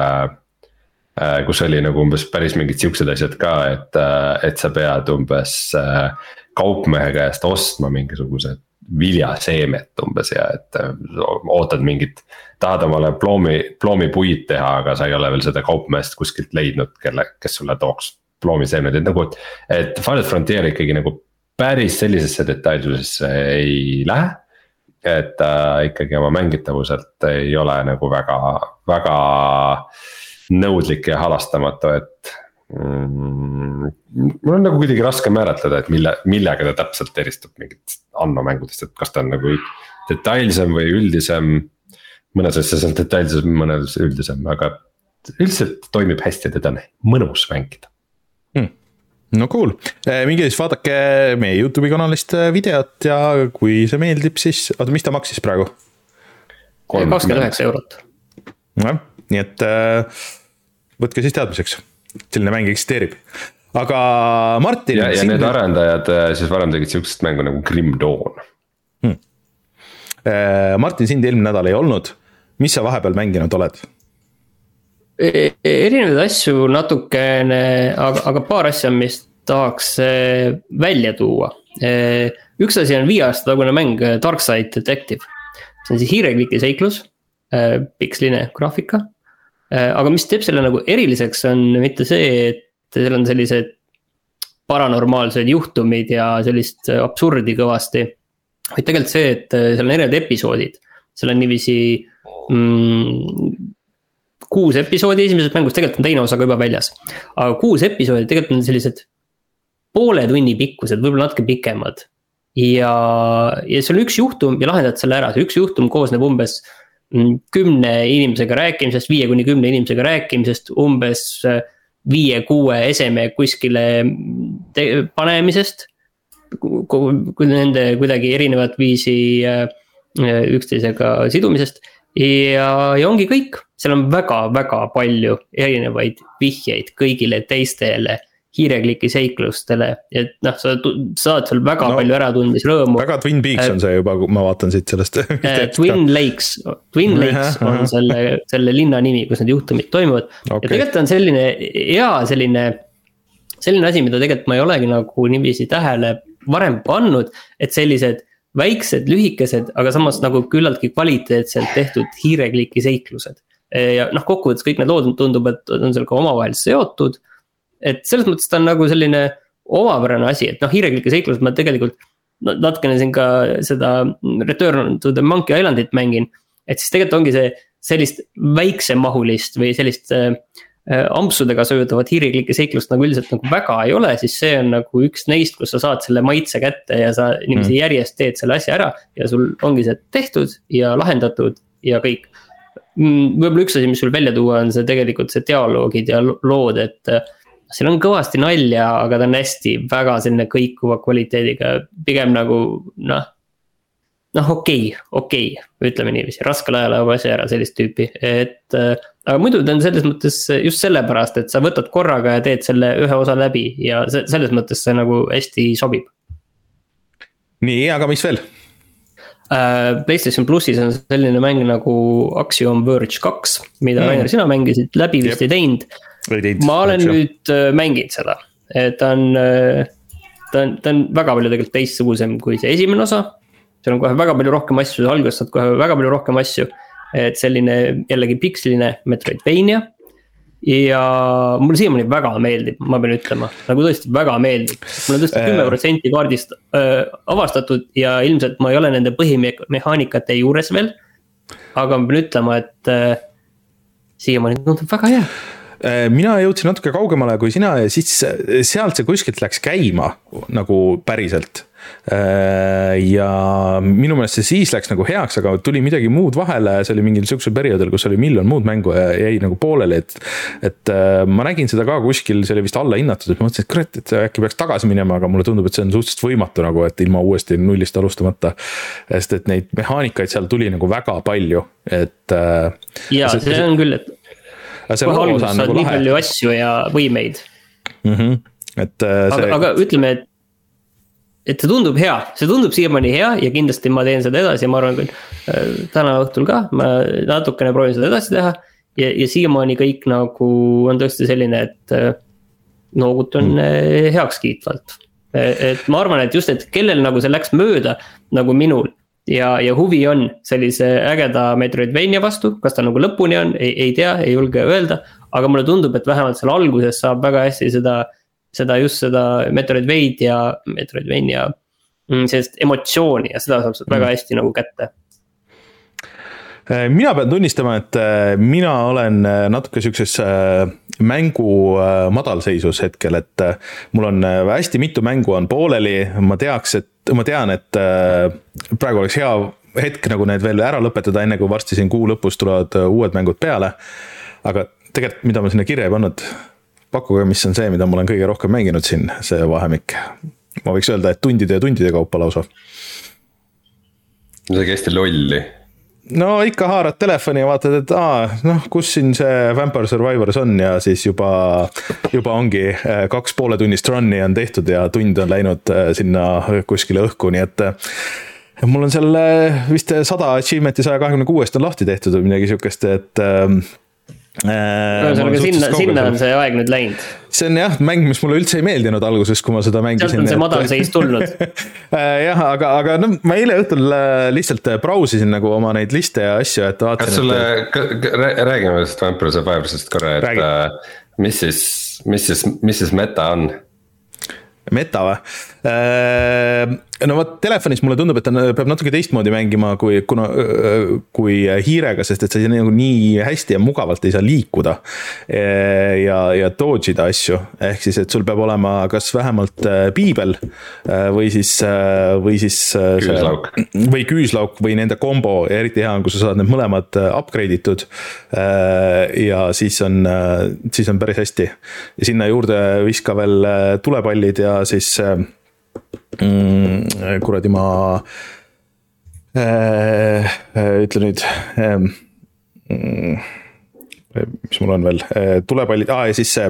[SPEAKER 2] kus oli nagu umbes päris mingid siuksed asjad ka, et, et sa pead umbes kaupmehe käest ostma mingisugused viljaseemet umbes ja et ootad mingit, tahad omale ploomi, ploomipuid teha, aga sa ei ole veel seda kaupmehest kuskilt leidnud, kelle, kes sulle tooks ploomiseemned, et nagu, et Final Frontier ikkagi nagu päris sellisesse detailsusesse ei lähe. et äh, ikkagi oma mängitavuselt ei ole nagu väga, väga nõudlik ja halastamatu, et mm, mul on nagu kuidagi raske määratleda, et mille, millega ta täpselt eristub mingit Anno mängudest, et kas ta on nagu detailsem või üldisem. Mõnes asjas on detailsem, mõnes üldisem, aga üldiselt toimib hästi, et ta on mõnus mängida.
[SPEAKER 1] Hmm. No cool, minge siis vaadake meie YouTube'i kanalist videot ja kui see meeldib, siis, oota, mis ta maksis praegu?
[SPEAKER 3] kakskümmend üheksa eurot.
[SPEAKER 1] No, nii et võtke siis teadmiseks, selline mäng eksisteerib. Aga Martin...
[SPEAKER 2] Ja, ja need arendajad siis varem tegid siuksest mängu nagu Grim Dawn.
[SPEAKER 1] Hmm. Martin, sind eelmine nädal ei olnud. Mis sa vahepeal mänginud oled?
[SPEAKER 3] Erinevaid asju natukene, aga, aga paar asja, mis tahaks välja tuua. Üks asi on viie aasta tagune mäng Darkside Detective. See on siis hiirekliki seiklus, piksline graafika. Aga mis teeb selle nagu eriliseks on mitte see, et seal on sellised paranormaalsed juhtumid ja sellist absurdi kõvasti. Vaid tegelikult see, et seal on erinevad episoodid. Seal on niiviisi mm, kuus episoodi esimeses mängus, tegelikult on teine osa ka juba väljas. Aga kuus episoodi tegelikult on sellised poole tunni pikkused, võib-olla natuke pikemad. Ja, ja see on üks juhtum ja lahendad selle ära. See üks juhtum koosneb umbes kümne inimesega rääkimisest, viie kuni kümne inimesega rääkimisest, umbes viie-kuue eseme kuskile te- panemisest, kui nende kuidagi erinevat viisi üksteisega sidumisest ja, ja ongi kõik. Seal on väga-väga palju erinevaid vihjeid kõigile teistele hiirekliki seiklustele, et noh, sa saad seal väga no, palju ära tundis rõõmu.
[SPEAKER 1] Väga Twin Peaks on see juba, ma vaatan siit sellest.
[SPEAKER 3] Twin Lakes, Twin Lakes on selle, selle linna nimi, kus need juhtumid toimuvad. Okay. Ja tegelikult on selline hea selline, selline asi, mida tegelikult ma ei olegi nagu niiviisi tähele varem pannud, et sellised väiksed, lühikesed, aga samas nagu küllaltki kvaliteetselt tehtud hiirekliki seiklused. Ja noh, kokkuvõttes kõik need lood tundub, et on seal ka omavahel seotud. Et selles mõttes ta on nagu selline omapärane asi, et noh, hiireklike seiklused ma tegelikult natukene siin ka seda Return to the Monkey Islandit mängin, et siis tegelikult ongi see sellist väiksemahulist või sellist äh, ampsudega söödavat hiireklike seiklust nagu üldiselt nagu väga ei ole, siis see on nagu üks neist, kus sa saad selle maitse kätte ja sa niiviisi mm. järjest teed selle asja ära ja sul ongi see tehtud ja lahendatud ja kõik. Võib-olla üks asi, mis sul välja tuua on see tegelikult see dialoogid ja lood, et seal on kõvasti nalja, aga ta on hästi väga selline kõikuva kvaliteediga, pigem nagu noh, noh okei, okei, ütleme niiviisi, raskel ajal ajab asja ära sellist tüüpi, et aga muidu ta on selles mõttes just sellepärast, et sa võtad korraga ja teed selle ühe osa läbi ja selles mõttes see nagu hästi sobib.
[SPEAKER 1] Nii, aga mis veel?
[SPEAKER 3] PlayStation Plussis on selline mäng nagu Axiom Verge kaks, mida mm. Rainer sina mängisid, läbi vist ei teinud. Ma olen nüüd mänginud seda, ta on, ta on, ta on väga palju tegelikult teistsugusem kui see esimene osa, seal on kohe väga palju rohkem asju, alguses saad kohe väga palju rohkem asju, et selline jällegi piksline Metroidvania ja mulle siiamaani väga meeldib, ma pean ütlema, nagu tõesti väga meeldib, mul on tõesti kümme protsenti kaardist äh, avastatud ja ilmselt ma ei ole nende põhimehaanikate juures veel, aga ma pean ütlema, et äh, siiamaani tundub väga hea.
[SPEAKER 1] Mina jõudsin natuke kaugemale kui sina ja siis sealt see kuskilt läks käima nagu päriselt. Ja minu meelest see siis läks nagu heaks, aga tuli midagi muud vahele, see oli mingil süksul perioodil, kus oli miljon muud mängu ja jäi nagu pooleli, et, et ma nägin seda ka kuskil, see oli vist alla hinnatud, et ma mõtlesin, et kurat, et äkki peaks tagasi minema, aga mulle tundub, et see on suhteliselt võimatu nagu, et ilma uuesti nullist alustamata, sest et neid mehaanikaid seal tuli nagu väga palju, et
[SPEAKER 3] ja see, see on küll, et kohe alguses saad nagu nii lahe. Palju asju ja võimeid
[SPEAKER 1] mm-hmm. et, see...
[SPEAKER 3] aga, aga ütleme, et et see tundub hea, see tundub siiamaani hea ja kindlasti ma teen seda edasi ja ma arvan küll äh, täna õhtul ka, ma natukene proovin seda edasi teha ja, ja siiamaani kõik nagu on tõesti selline, et äh, noogutun mm. heaks kiitvalt, et ma arvan, et just, et kellel nagu see läks mööda nagu minul ja, ja huvi on sellise ägeda Metroidvania vastu, kas ta nagu lõpuni on, ei, ei tea, ei julge öelda, aga mulle tundub, et vähemalt seal alguses saab väga hästi seda, seda just seda Metroidvania, Metroidvania sellist emotsiooni ja seda saab mm. väga hästi nagu kätte.
[SPEAKER 1] Mina pean tunnistama, et mina olen natuke siukses mängu madalseisus hetkel, et mul on hästi mitu mängu on pooleli, ma teaks, et ma tean, et praegu oleks hea hetk nagu need veel ära lõpetada, enne kui varsti siin kuu lõpus tulevad uued mängud peale, aga tegelikult mida ma sinna kirja ei pannud, pakkuge, mis on see, mida ma olen kõige rohkem mänginud siin, see vahemik. Ma võiks öelda, et tundide ja tundide kaupa lausa.
[SPEAKER 2] See hästi lolli.
[SPEAKER 1] No ikka haarad telefoni ja vaatad, et aa, noh, kus siin see Vampire Survivors on ja siis juba, juba ongi kaks poole tunnist run'i on tehtud ja tund on läinud sinna kuskile õhku, nii et mul on seal vist sada achievementi sada kakskümmend kuus on lahti tehtud või midagi siukest, et
[SPEAKER 3] no, sinna, sinna on see aeg nüüd läinud.
[SPEAKER 1] See on jah, mäng, mis mulle üldse ei meeldinud alguses, kui ma seda mängisin.
[SPEAKER 3] Sealt on see madal seis tulnud.
[SPEAKER 1] jah, aga, aga no, ma eile õhtul lihtsalt brausisin nagu oma neid liste ja asju, et vaatasin.
[SPEAKER 2] Kas sulle, et... räägime sellest Vampire Survivorsist korra, et Räägi. mis siis, mis siis, mis siis meta on?
[SPEAKER 1] Meta või? No vaat telefonis mulle tundub, et ta peab natuke teistmoodi mängima kui, kuna, kui hiirega, sest et sa nagu nii hästi ja mugavalt ei saa liikuda ja, ja dodge'ida asju. Ehk siis, et sul peab olema kas vähemalt piibel või siis, või siis
[SPEAKER 2] küüslauk.
[SPEAKER 1] või küüslauk või nende kombo, ja eriti hea on, kui sa saad need mõlemad upgrade itud ja siis on, siis on päris hästi. Ja sinna juurde viska veel tulepallid ja siis Mm, kuradi ma äh, ütle nüüd äh, mis mul on veel tulepallid, aa ja siis see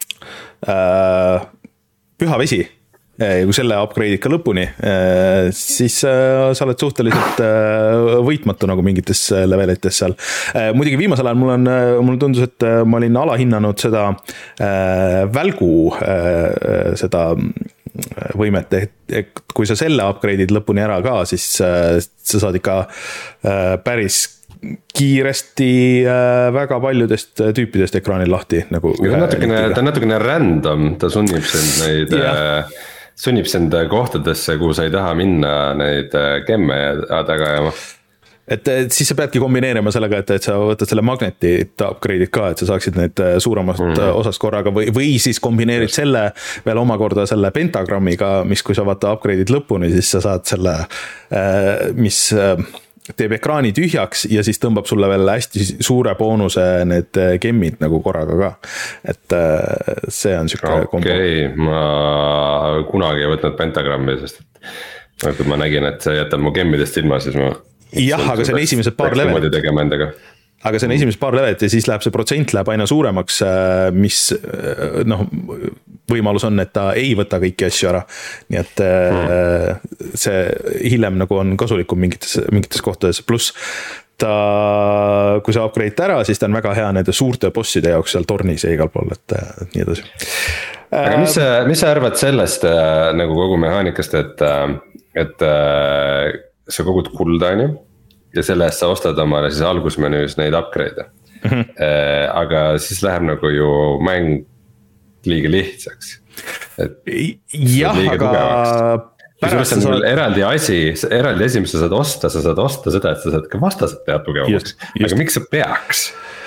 [SPEAKER 1] äh, püha vesi ja kui selle upgrade'id ka lõpuni, siis sa oled suhteliselt võitmatu nagu mingites levelites seal. Muidugi viimasel ajal mul on, mul tundus, et ma olin alahinnanud seda välgu seda võimet, et kui sa selle upgrade'id lõpuni ära ka, siis sa saad ikka päris kiiresti väga paljudest tüüpidest ekraanil lahti nagu
[SPEAKER 2] ta on natukene, ta on natukene random, ta sunnib sind neid sunnib sind kohtadesse, kuhu sa ei taha minna neid gemme taga jama.
[SPEAKER 1] Et, et siis sa peadki kombineerima sellega, et, et sa võtad selle magneti upgrade'id ka, et sa saaksid neid suuremast mm. osast korraga või, või siis kombineerid selle veel omakorda selle pentagrammiga, mis kui sa vaata upgrade'id lõpuni, siis sa saad selle, mis teeb ekraani tühjaks ja siis tõmbab sulle veel hästi suure boonuse need gemmid nagu korraga ka. Et see on siuke
[SPEAKER 2] okay, kombo. Okei, ma kunagi ei võtnud pentagrammi, sest et kui ma nägin, et see jätab mu gemmidest ilma, siis ma
[SPEAKER 1] jah, aga see on esimesed paar levelit. Aga see on esimesed paar levelit ja siis läheb see protsent läheb aina suuremaks, mis noh, võimalus on, et ta ei võta kõiki asju ära. Nii et hmm. see hiljem nagu on kasulikum mingites, mingites kohtades. Plus ta, kui sa upgrade ära, siis ta on väga hea nende suurte bosside jaoks seal tornis ja igal pool, et nii edasi.
[SPEAKER 2] Aga mis sa, mis sa arvad sellest nagu kogu mehaanikast, et, et sa kogud kulda, on ju? Ja selle eest sa ostad omale siis algusmenüüs neid upgrade'e. Mm-hmm. Aga siis läheb nagu ju mäng liiga lihtsaks. Et
[SPEAKER 1] jah, aga
[SPEAKER 2] pärast see on saad... eraldi asi, eraldi asi, mis sa saad osta, sa saad osta seda, et sa saad ka vastased teha tugevamaks. Aga miks sa peaks?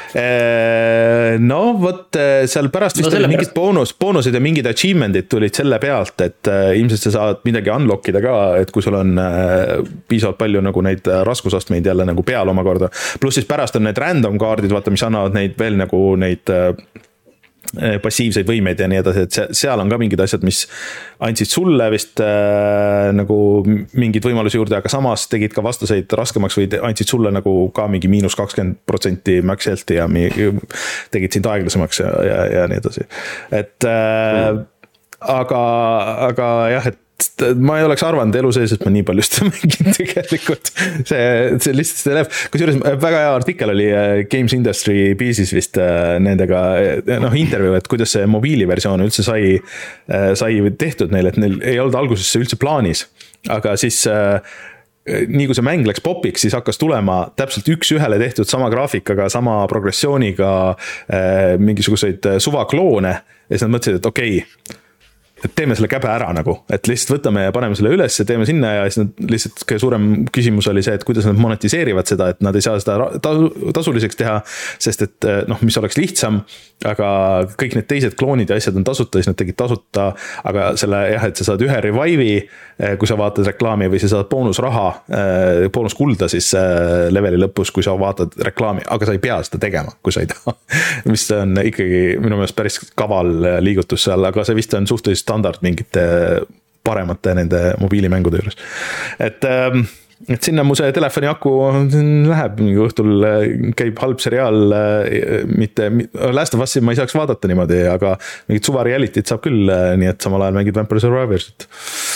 [SPEAKER 1] No vot seal pärast vist no, oli mingid boonus, boonused ja mingid achievement'id tulid selle pealt, et ilmselt sa saad midagi unlockida ka, et kui sul on piisavalt palju nagu neid raskusastmeid jälle nagu peal omakorda. Plus siis pärast on need random kaardid, vaata, mis annavad neid veel nagu neid passiivseid võimeid ja nii edasi, et seal on ka mingid asjad, mis andsid sulle vist äh, nagu mingid võimalusi juurde, aga samas tegid ka vastaseid raskemaks või andsid sulle nagu ka mingi miinus kakskümmend protsenti max health'i ja mi, tegid sind aeglasemaks ja, ja, ja nii edasi. Et äh, mm. aga, aga jah, et ma ei oleks arvanud elu sees, et ma nii palju seda mängin tegelikult. See, see lihtsalt see läheb. Kusjuures väga hea artikkel oli Games Industry Pieces vist nendega noh, intervju, et kuidas see mobiiliversioon üldse sai, sai tehtud neil, et neil ei olnud alguses see üldse plaanis. Aga siis nii kui see mäng läks popiks, siis hakkas tulema täpselt üks ühele tehtud sama graafikaga, sama progressiooniga mingisuguseid suvakloone ja siis nad mõtlesid, et okei okay, et teeme selle käbe ära nagu, et lihtsalt võtame ja paneme selle üles ja teeme sinna ja siis nad lihtsalt kõige suurem küsimus oli see, et kuidas nad monetiseerivad seda, et nad ei saa seda tasuliseks teha, sest et noh, mis oleks lihtsam, aga kõik need teised kloonid ja asjad on tasuta, siis nad tegid tasuta, aga selle jah, et sa saad ühe revive'i, kui sa vaatad reklaami või sa saad boonusraha, boonuskulda siis leveli lõpus, kui sa vaatad reklaami, aga sa ei pea seda tegema, kui sa ei taha, mis on ikkagi minu meelest päris kaval liigutus seal, aga see vist on suhteliselt standard mingite paremate nende mobiilimängude juures. Et, et sinna mu see telefoni aku läheb, mingi õhtul käib halb seriaal, mitte, Last of Us'i ma ei saaks vaadata niimoodi, aga mingit suva reality't saab küll, nii et samal ajal mängid Vampire Survivorsit.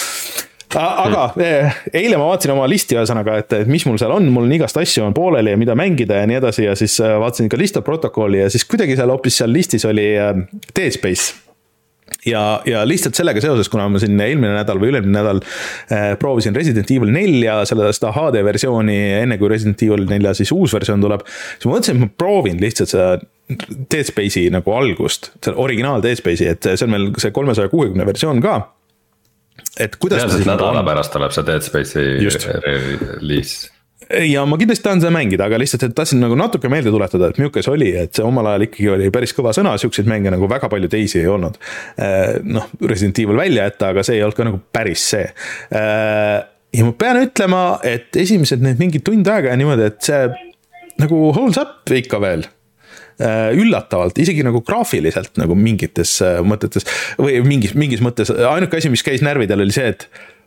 [SPEAKER 1] Aga eile ma vaatasin oma listi ühesõnaga, et, et mis mul seal on, mul on igast asju on pooleli ja mida mängida ja nii edasi ja siis vaatasin ka lista protokolli ja siis kuidagi seal hoopis seal listis oli Dead Space. Ja, ja lihtsalt sellega seoses, kuna ma siin eelmine nädal või ülemine nädal äh, proovisin Resident Evil nelja, selle seda H D versiooni, enne kui Resident Evil nelja siis uus versioon tuleb, siis ma mõtlesin, et ma proovin lihtsalt seda Dead Space'i nagu algust, see originaal Dead Space'i, et see on meil see kolmesaja kuuekümne versioon ka. Et kuidas
[SPEAKER 2] reaalselt nädala pärast tuleb see Dead Space'i release.
[SPEAKER 1] Ja ma kindlasti tahan seda mängida, aga lihtsalt et tahtsin nagu natuke meelde tuletada, et milline see oli, et see omal ajal ikkagi oli päris kõva sõna, siukseid mänge nagu väga palju teisi ei olnud. Noh, Resident Evil välja jätta, aga see ei olnud ka nagu päris see. Ja ma pean ütlema, et esimesed need mingi tund aega ja niimoodi, et see nagu holds up ikka veel üllatavalt, isegi nagu graafiliselt nagu mingites mõtetes või mingis, mingis mõttes, ainuke asi, mis käis närvidel oli see, et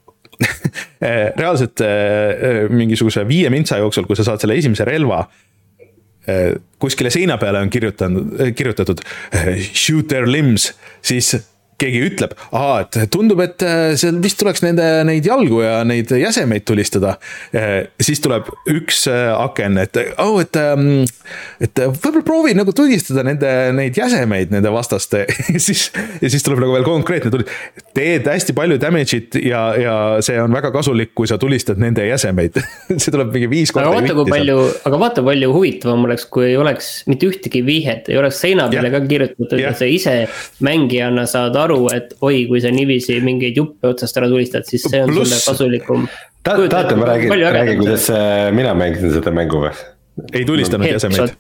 [SPEAKER 1] reaalselt mingisuguse viie mintsa jooksul, kui sa saad selle esimese relva, kuskile seina peale on kirjutatud, kirjutatud shoot their limbs, siis keegi ütleb, aha, et tundub, et seal vist tuleks nende, neid jalgu ja neid jäsemeid tulistada. Siis tuleb üks aken, et, oh, et, et võib-olla proovi nagu tulistada nende, neid jäsemeid, nende vastaste. siis, ja siis tuleb nagu veel konkreetne tuli. Teed hästi palju damage'it ja, ja see on väga kasulik, kui sa tulistad nende jäsemeid. see tuleb mingi viis korda.
[SPEAKER 3] Aga vaata, kui palju, aga vaata, palju huvitavam oleks, kui ei oleks mitte ühtegi viihet, ei oleks seina peale ka kirjutatud, et sa ise mängijana saad aru, et oi, kui sa nivisi mingeid juppe otsast ära tulistad, siis see on Plus, sulle kasulikum.
[SPEAKER 2] Ta, taate, ma räägin, räägin, kuidas mina mängisin seda mängu või?
[SPEAKER 1] Ei tulistanud jäsemeid.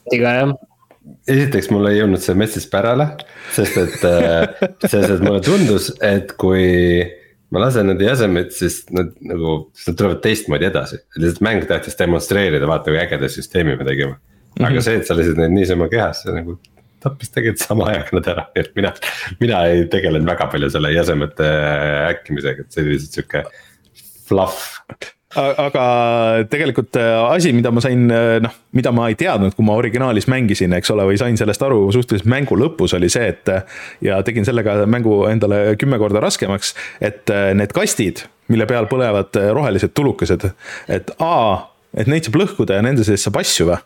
[SPEAKER 2] Esiteks mul ei jõudnud see messis pärale, sest et, sest et mulle tundus, et kui ma lasen nende jäsemeid, siis nad, nagu, siis nad tulevad teistmoodi edasi. Lihtsalt mäng tahtis demonstreerida, vaata kui ägeda süsteemi me tegime. Aga mm-hmm. see, et sa lisid neid niisama kehas, see nagu tappis tegelikult sama ajaga nad ära, et mina, mina ei tegelenud väga palju selle jäsemete äkkimisega, et see oli lihtsalt siuke fluff.
[SPEAKER 1] Aga tegelikult asi, mida ma sain, noh, mida ma ei teadnud, kui ma originaalis mängisin, eks ole, või sain sellest aru suhteliselt mängu lõpus oli see, et ja tegin sellega mängu endale kümme korda raskemaks, et need kastid, mille peal põlevad rohelised tulukesed, et A, et neid saab lõhkuda ja nende sees saab asju või.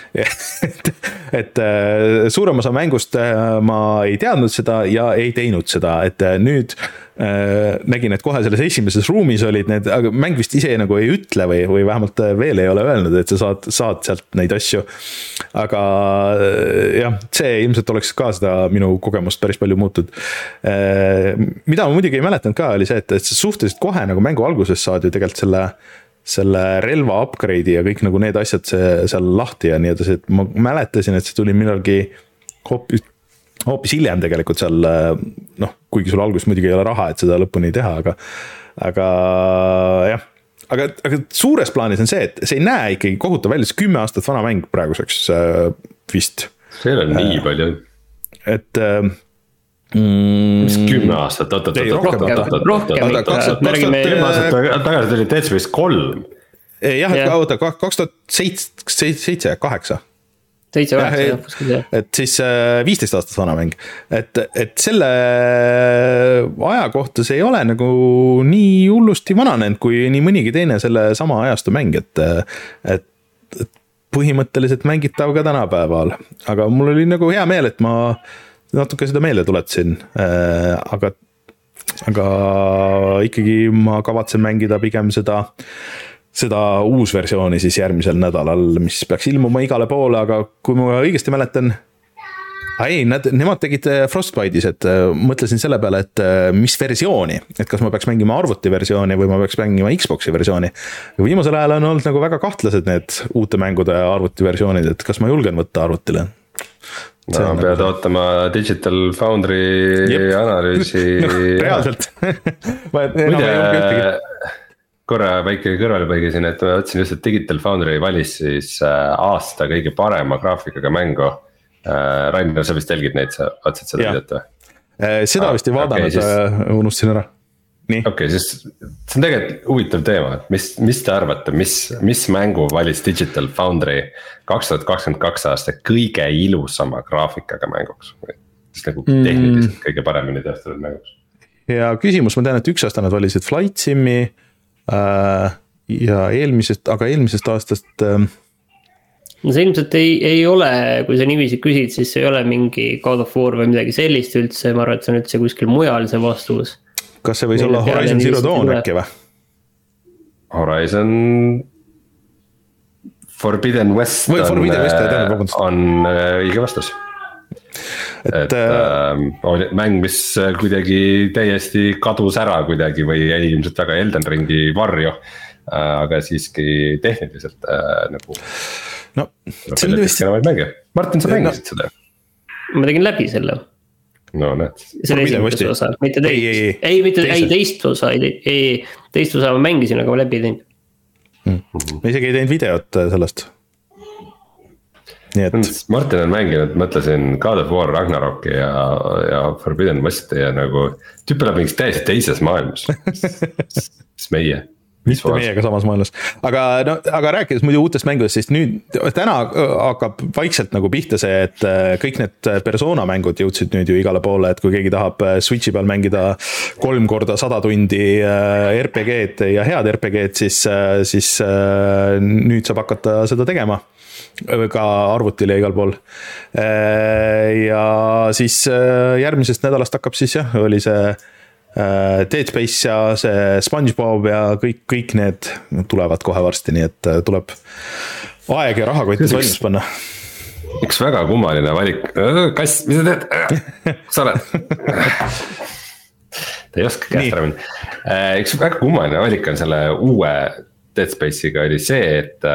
[SPEAKER 1] et, et suurem osa mängust ma ei teadnud seda ja ei teinud seda, et nüüd äh, nägin, et kohe selles esimeses ruumis olid need, aga mäng vist ise nagu ei ütle või, või vähemalt veel ei ole öelnud, et sa saad, saad sealt neid asju. Aga jah, see ilmselt oleks ka seda minu kogemust päris palju muutud. Äh, mida ma muidugi ei mäletanud ka, oli see, et, et suhteliselt kohe nagu mängu alguses saad ju tegelikult selle selle relva upgrade'i ja kõik nagu need asjad see, seal lahti ja nii edasi, et ma mäletasin, et see tuli millalgi hoopis, hoopis hiljem tegelikult seal, noh, kuigi sul alguses muidugi ei ole raha, et seda lõpuni teha, aga, aga jah, aga, aga suures plaanis on see, et see ei näe ikkagi kohutav välja, see kümme aastat vana mäng praeguseks vist.
[SPEAKER 2] See on nii äh, palju.
[SPEAKER 1] Et äh,
[SPEAKER 2] Mm, mis kümme aastat, oot-oot,
[SPEAKER 3] rohkem,
[SPEAKER 2] tagasi tuli Dead Space kolm.
[SPEAKER 1] Jah, et oota, kaks tuhat seitse, kaheksa.
[SPEAKER 3] seitse, kaheksa,
[SPEAKER 1] et siis viisteist aastat vana mäng, et, et selle aja kohta see ei ole nagu nii hullusti vananenud, kui nii mõnigi teine selle sama ajastu mäng, et, et, et põhimõtteliselt mängitav ka tänapäeval, aga mul oli nagu hea meel, et ma natuke seda meelde tuletasin, aga, aga ikkagi ma kavatsen mängida pigem seda, seda uus versiooni siis järgmisel nädalal, mis peaks ilmuma igale poole, aga kui ma õigesti mäletan, ei, nad, nemad tegid Frostbite'is, et mõtlesin selle peale, et mis versiooni, et kas ma peaks mängima arvuti versiooni või ma peaks mängima Xboxi versiooni. Ja viimasel ajal on olnud nagu väga kahtlased need uute mängude arvuti versioonid, et kas ma julgen võtta arvutile.
[SPEAKER 2] No, pead nagu... ootama Digital Foundry Jep. analüüsi. No,
[SPEAKER 1] reaalselt.
[SPEAKER 2] Muide, korra väike kõrvalpõigi siin, et ma otsin just, et Digital Foundry valis siis aasta kõige parema graafikaga mängu. Rainer, sa vist jälgid neid, sa otsid seda videot või?
[SPEAKER 1] Seda vist ei vaadanud, okay, siis... unustasin ära.
[SPEAKER 2] Okei, okay, siis see on tegelikult huvitav teema, et mis, mis te arvate, mis, mis mängu valis Digital Foundry kaks tuhat kakskümmend kaks aasta kõige ilusama graafikaga mänguks? Siis nagu tehniliselt mm. kõige paremini teostatud mänguks.
[SPEAKER 1] Ja küsimus, ma tean, et üks aasta nad valisid Flight Simi äh, ja eelmisest, aga eelmisest aastast äh,
[SPEAKER 3] no see ilmselt ei, ei ole, kui sa niiviisi küsid, siis ei ole mingi God of War või midagi sellist üldse, ma arvan, et see on üldse kuskil mujal see vastus.
[SPEAKER 1] Kas see võis Meil olla Horizon Zero Dawn äkki või?
[SPEAKER 2] Horizon Forbidden West
[SPEAKER 1] või
[SPEAKER 2] on,
[SPEAKER 1] Forbidden West,
[SPEAKER 2] on õige vastus. Et, et äh, oli mäng, mis kuidagi täiesti kadus ära kuidagi või jäi ilmselt väga Elden Ringi varju, aga siiski tehniliselt äh, nagu
[SPEAKER 1] no, see on vist...
[SPEAKER 2] Martin, sa mängisid no. seda?
[SPEAKER 3] Ma tegin läbi selle.
[SPEAKER 2] No näed.
[SPEAKER 3] Selle esimese osa, mitte teist. Ei, ei, ei, mitte, ei teist osa, ei, ei, teist osa ma mängisin, aga ma läbi ei teinud.
[SPEAKER 1] Hmm. Ma isegi ei teinud videot sellest. Nii et...
[SPEAKER 2] Martin on mänginud, mõtlesin God of War, Ragnaroki ja, ja Forbidden West ja nagu tüüpi läheb mingis täiesti teises maailmas. Mis meie?
[SPEAKER 1] mitte meiega samas maailmas, aga, no, aga rääkides muidu uutest mängudest, siis nüüd täna hakkab vaikselt nagu pihta see, et kõik need Persona mängud jõudsid nüüd ju igale poole, et kui keegi tahab Switchi peal mängida kolm korda sada tundi R P G-d ja head R P G-d, siis, siis nüüd saab hakata seda tegema ka arvutile igal pool. Ja siis järgmisest nädalast hakkab siis jah, oli see Dead Space ja see SpongeBob ja kõik, kõik need tulevad kohe varsti, nii et tuleb aeg ja rahakotid valmis panna.
[SPEAKER 2] Üks väga kummaline valik. Kass, mis sa teed? Kus sa oled? Ta ei oska käest ära minna. Üks väga kummaline valik on selle uue Dead Space'iga oli see, et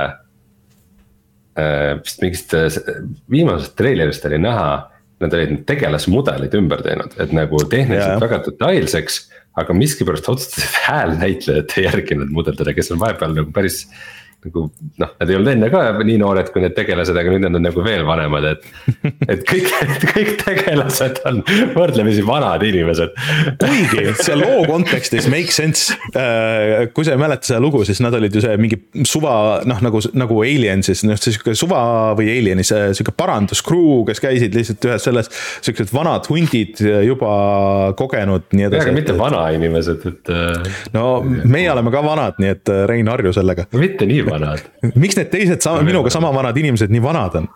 [SPEAKER 2] vist mingist viimasest treilerist oli näha, nad olid tegelasmudelid ümber teinud, et nagu tehniliselt ja, väga detailseks, aga miskipärast otsustasid häälnäitlejate järgi nad mudeldada, kes on vahepeal nagu päris nagu, noh, nad ei olnud enne ka nii noored kui need tegelased, aga nüüd nad on nagu veel vanemad, et, et kõik, kõik tegelased on võrdlemisi vanad inimesed.
[SPEAKER 1] Kuigi, see loo kontekstis make sense, kui sa ei mäleta seda lugu, siis nad olid ju see mingi suva, noh, nagu, nagu Alien, siis noh, see suva või Alieni, see siuke paranduskruu, kes käisid lihtsalt ühes selles, siuksed vanad hundid juba kogenud, nii edasi.
[SPEAKER 2] Aga mitte vana inimesed, et...
[SPEAKER 1] No, meie oleme ka vanad, nii et Rein harju sellega.
[SPEAKER 2] Mitte nii vanad.
[SPEAKER 1] Miks need teised sama, minuga sama vanad inimesed nii vanad on?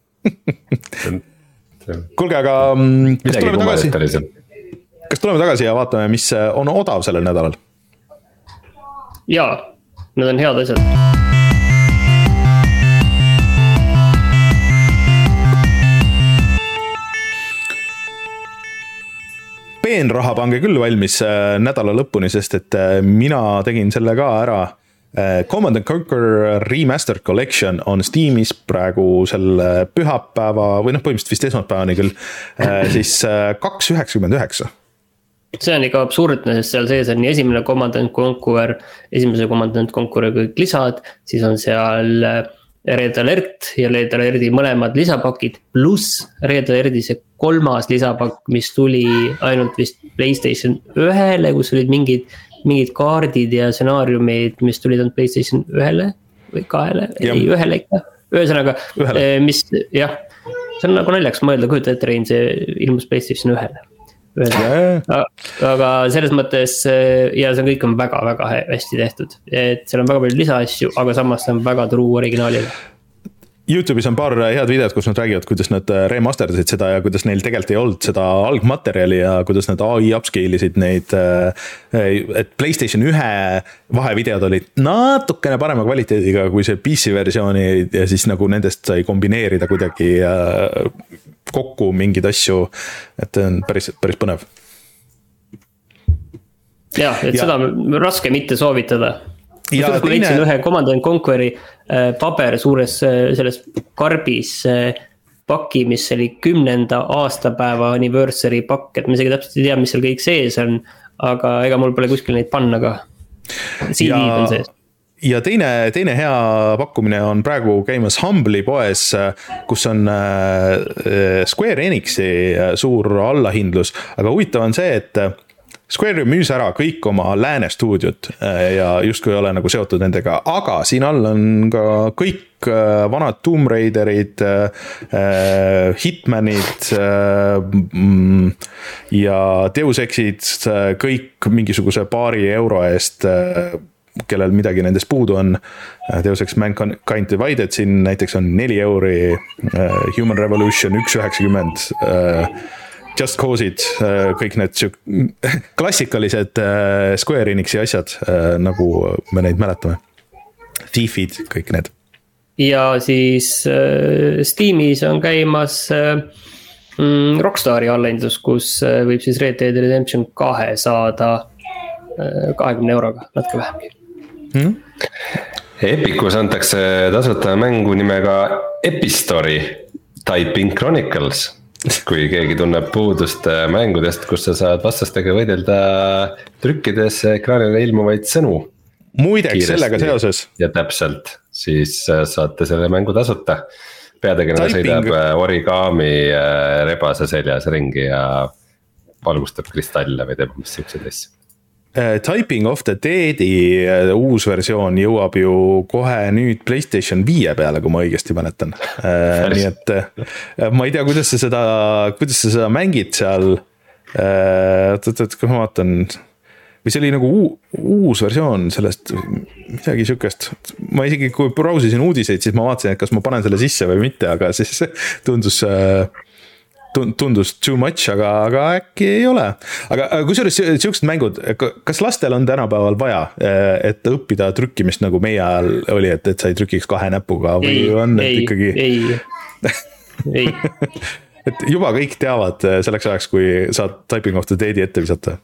[SPEAKER 1] Kuulge, aga kas tuleme tagasi? Kas tuleme tagasi ja vaatame, mis on odav sellel nädalal?
[SPEAKER 3] Jaa, need on head asjad.
[SPEAKER 1] Peenraha pange küll valmis nädala lõpuni, sest et mina tegin selle ka ära. Command and Conquer Remastered Collection on Steamis praegu selle pühapäeva või noh, põhimõtteliselt vist esmaspäevani küll, siis kaks üheksakümmend üheksa.
[SPEAKER 3] See on ikka absurdne, sest seal sees on nii esimene Command and Conquer, esimese Command and Conquer kõik lisad, siis on seal Red Alert ja Red Alerti mõlemad lisapakid, pluss Red Alerti see kolmas lisapakk, mis tuli ainult vist PlayStation ühele, kus olid mingid mingid kaardid ja stsenaariumid, mis tulid on PlayStation ühele või kahele, ei ühele ikka, ühesõnaga, mis jah, see on nagu naljaks mõelda, kujuta ette Rein, see ilmus PlayStation ühele. Aga selles mõttes, ja see kõik on väga-väga hästi tehtud, et seal on väga palju lisaasju, aga samas see on väga true originaalile.
[SPEAKER 1] YouTube'is on paar head videot, kus nad räägivad, kuidas nad remasterdasid seda ja kuidas neil tegelikult ei olnud seda algmaterjali ja kuidas nad A I upscale'isid neid, et PlayStation ühe vahevideod olid natukene parema kvaliteediga kui see P C versiooni ja siis nagu nendest sai kombineerida kuidagi kokku mingeid asju, et on päris, päris põnev.
[SPEAKER 3] jah, et ja. seda on raske mitte soovitada. Kui teine... leidsin ühe Command and Conqueri paber suures selles karbis paki, mis oli kümnenda aastapäeva anniversary pakk, et ma isegi täpselt ei tea, mis seal kõik sees on, aga ega mul pole kuskil neid panna ka. C D-d on sees.
[SPEAKER 1] Ja teine, teine hea pakkumine on praegu käimas Humble'i poes, kus on Square Enixi suur allahindlus, aga huvitav on see, et Square müüs ära kõik oma lääne stuudiot ja justkui ei ole nagu seotud nendega, aga siin all on ka kõik vanad Tomb Raiderid, Hitmanid ja Deus Exid, kõik mingisuguse paari euro eest, kellel midagi nendest puudu on. Deus Ex Mankind Divided siin näiteks on neli euri, Human Revolution üks üheksakümmend, Just Cause'id, kõik need klassikalised Square Enixi asjad, nagu me neid mäletame. Thiefid, kõik need.
[SPEAKER 3] Ja siis Steamis on käimas Rockstari allahindlus, kus võib siis Red Dead Redemption kahe saada kahekümne euroga, natuke vähemgi. Hmm?
[SPEAKER 2] Epicus antakse tasuta mängu nimega Epistory Typing Chronicles. Kui keegi tunneb puudust mängudest, kus sa saad vastastega võidelda trükkides ekraanile ilmuvaid sõnu.
[SPEAKER 1] Muideks sellega seoses.
[SPEAKER 2] Ja täpselt, siis saate selle mängu tasuta. Peategelane sõidab origami rebase seljas ringi ja valgustab kristalle või teeb mis siuksed asju.
[SPEAKER 1] Typing of the Dead'i uus versioon jõuab ju kohe nüüd PlayStation viie peale, kui ma õigesti mäletan. Nii et ma ei tea, kuidas sa seda, kuidas sa seda mängid seal. Kui ma vaatan, või see oli nagu uus versioon sellest, midagi sükest. Ma isegi, kui brausisin uudiseid, siis ma vaatasin, et kas ma panen selle sisse või mitte, aga siis tundus... tundus too much, aga, aga äkki ei ole. Aga kui selles siuksed mängud, kas lastel on tänapäeval vaja, et õppida trükkimist nagu meie ajal oli, et, et sa ei trükiks kahe näpuga või
[SPEAKER 3] ei,
[SPEAKER 1] on
[SPEAKER 3] ei,
[SPEAKER 1] ikkagi...
[SPEAKER 3] Ei, ei.
[SPEAKER 1] Et juba kõik teavad selleks ajaks, kui saad Typing of the Dead'i ette visata.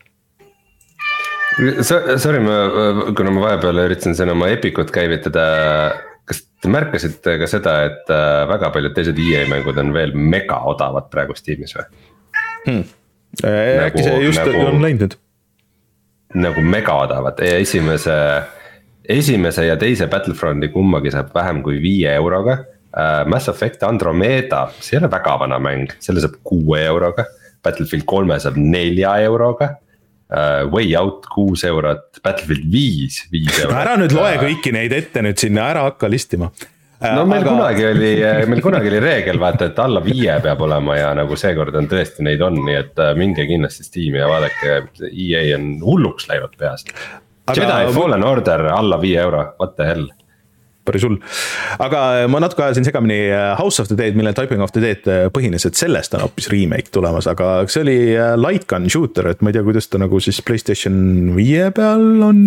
[SPEAKER 2] Sorry, ma, kuna ma vahepeal üritasin sen oma Epicut käivitada, kas te märkasite ka seda, et väga paljud teised E A mängud on veel mega odavad praegu Steamis või?
[SPEAKER 1] Hmm. Äkki see just nagu, on läinud?
[SPEAKER 2] Nagu mega odavad. Esimese, esimese ja teise Battlefronti kummagi saab vähem kui viie euroga. Mass Effect Andromeda, see ei ole väga vana mäng, selle saab kuue euroga. Battlefield kolme saab nelja euroga. Uh, Way Out kuus eurot, Battlefield viis, viis eurot.
[SPEAKER 1] Ära nüüd loe kõiki neid ette nüüd sinna, ära hakka listima.
[SPEAKER 2] No meil, aga... kunagi oli, meil kunagi oli reegel vaata, et alla viie peab olema ja nagu seekord on tõesti neid on, nii et minge kindlasti Steam'i ja vaadake, E A on hulluks läinud peas. Aga... Jedi Fallen Order alla viie euro, what the hell.
[SPEAKER 1] Päris hull. Aga ma natuke ajasin segamini House of the Dead, mille Typing of the Dead põhines, et sellest on hoopis remake tulemas, aga see oli light gun shooter, et ma ei tea, kuidas ta nagu siis PlayStation viie peal on.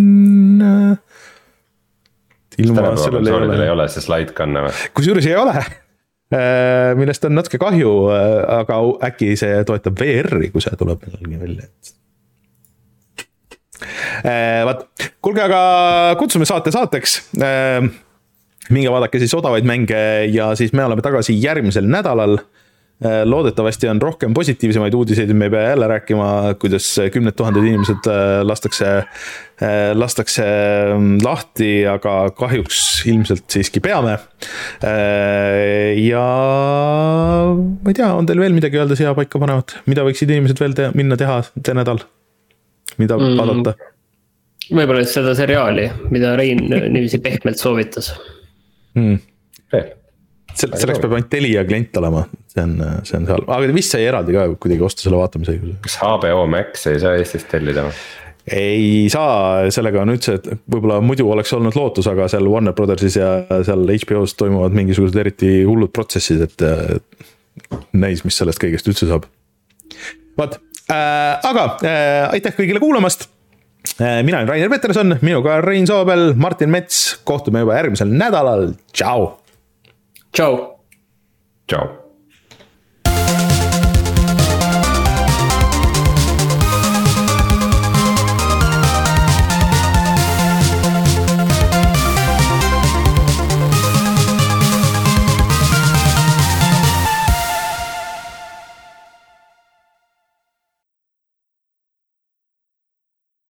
[SPEAKER 2] Ilma sellel ei ole. ei ole siis light gun või?
[SPEAKER 1] Kusjuures ei ole, millest on natuke kahju, aga äkki see toetab V R-i, kui see tuleb välja. Vaat, kuulge, aga kutsume saate saateks. Minge vaadake siis odavaid mänge ja siis me oleme tagasi järgmisel nädalal. Loodetavasti on rohkem positiivsemaid uudiseid, me ei pea jälle rääkima, kuidas kümned tuhanded inimesed lastakse, lastakse lahti, aga kahjuks ilmselt siiski peame. Ja ma ei tea, on teil veel midagi öelda siia paika panevat? Mida võiksid inimesed veel te- minna teha see nädal? Mida mm. vaadata?
[SPEAKER 3] Võib-olla seda seriaali, mida Rein niiviisi pehmelt soovitas.
[SPEAKER 1] Hmm. Selleks peab ainult Telia klient olema, see on, see on seal, aga vist sai eraldi ka kuidagi osta selle vaatamise.
[SPEAKER 2] Kas H B O Max ei saa Eestis tellida?
[SPEAKER 1] Ei saa, sellega on üldse, et võib-olla muidu oleks olnud lootus, aga seal Warner Brothersis ja seal H B O's toimuvad mingisugused eriti hullud protsessid, et näis, mis sellest kõigest üldse saab. Vaat, äh, aga äh, aitäh kõigile kuulamast. Mina olen Rainer Peterson, minuga Rein Soobel, Martin Mets, kohtume juba järgmisel nädalal. Tšau!
[SPEAKER 3] Tšau!
[SPEAKER 2] Tšau!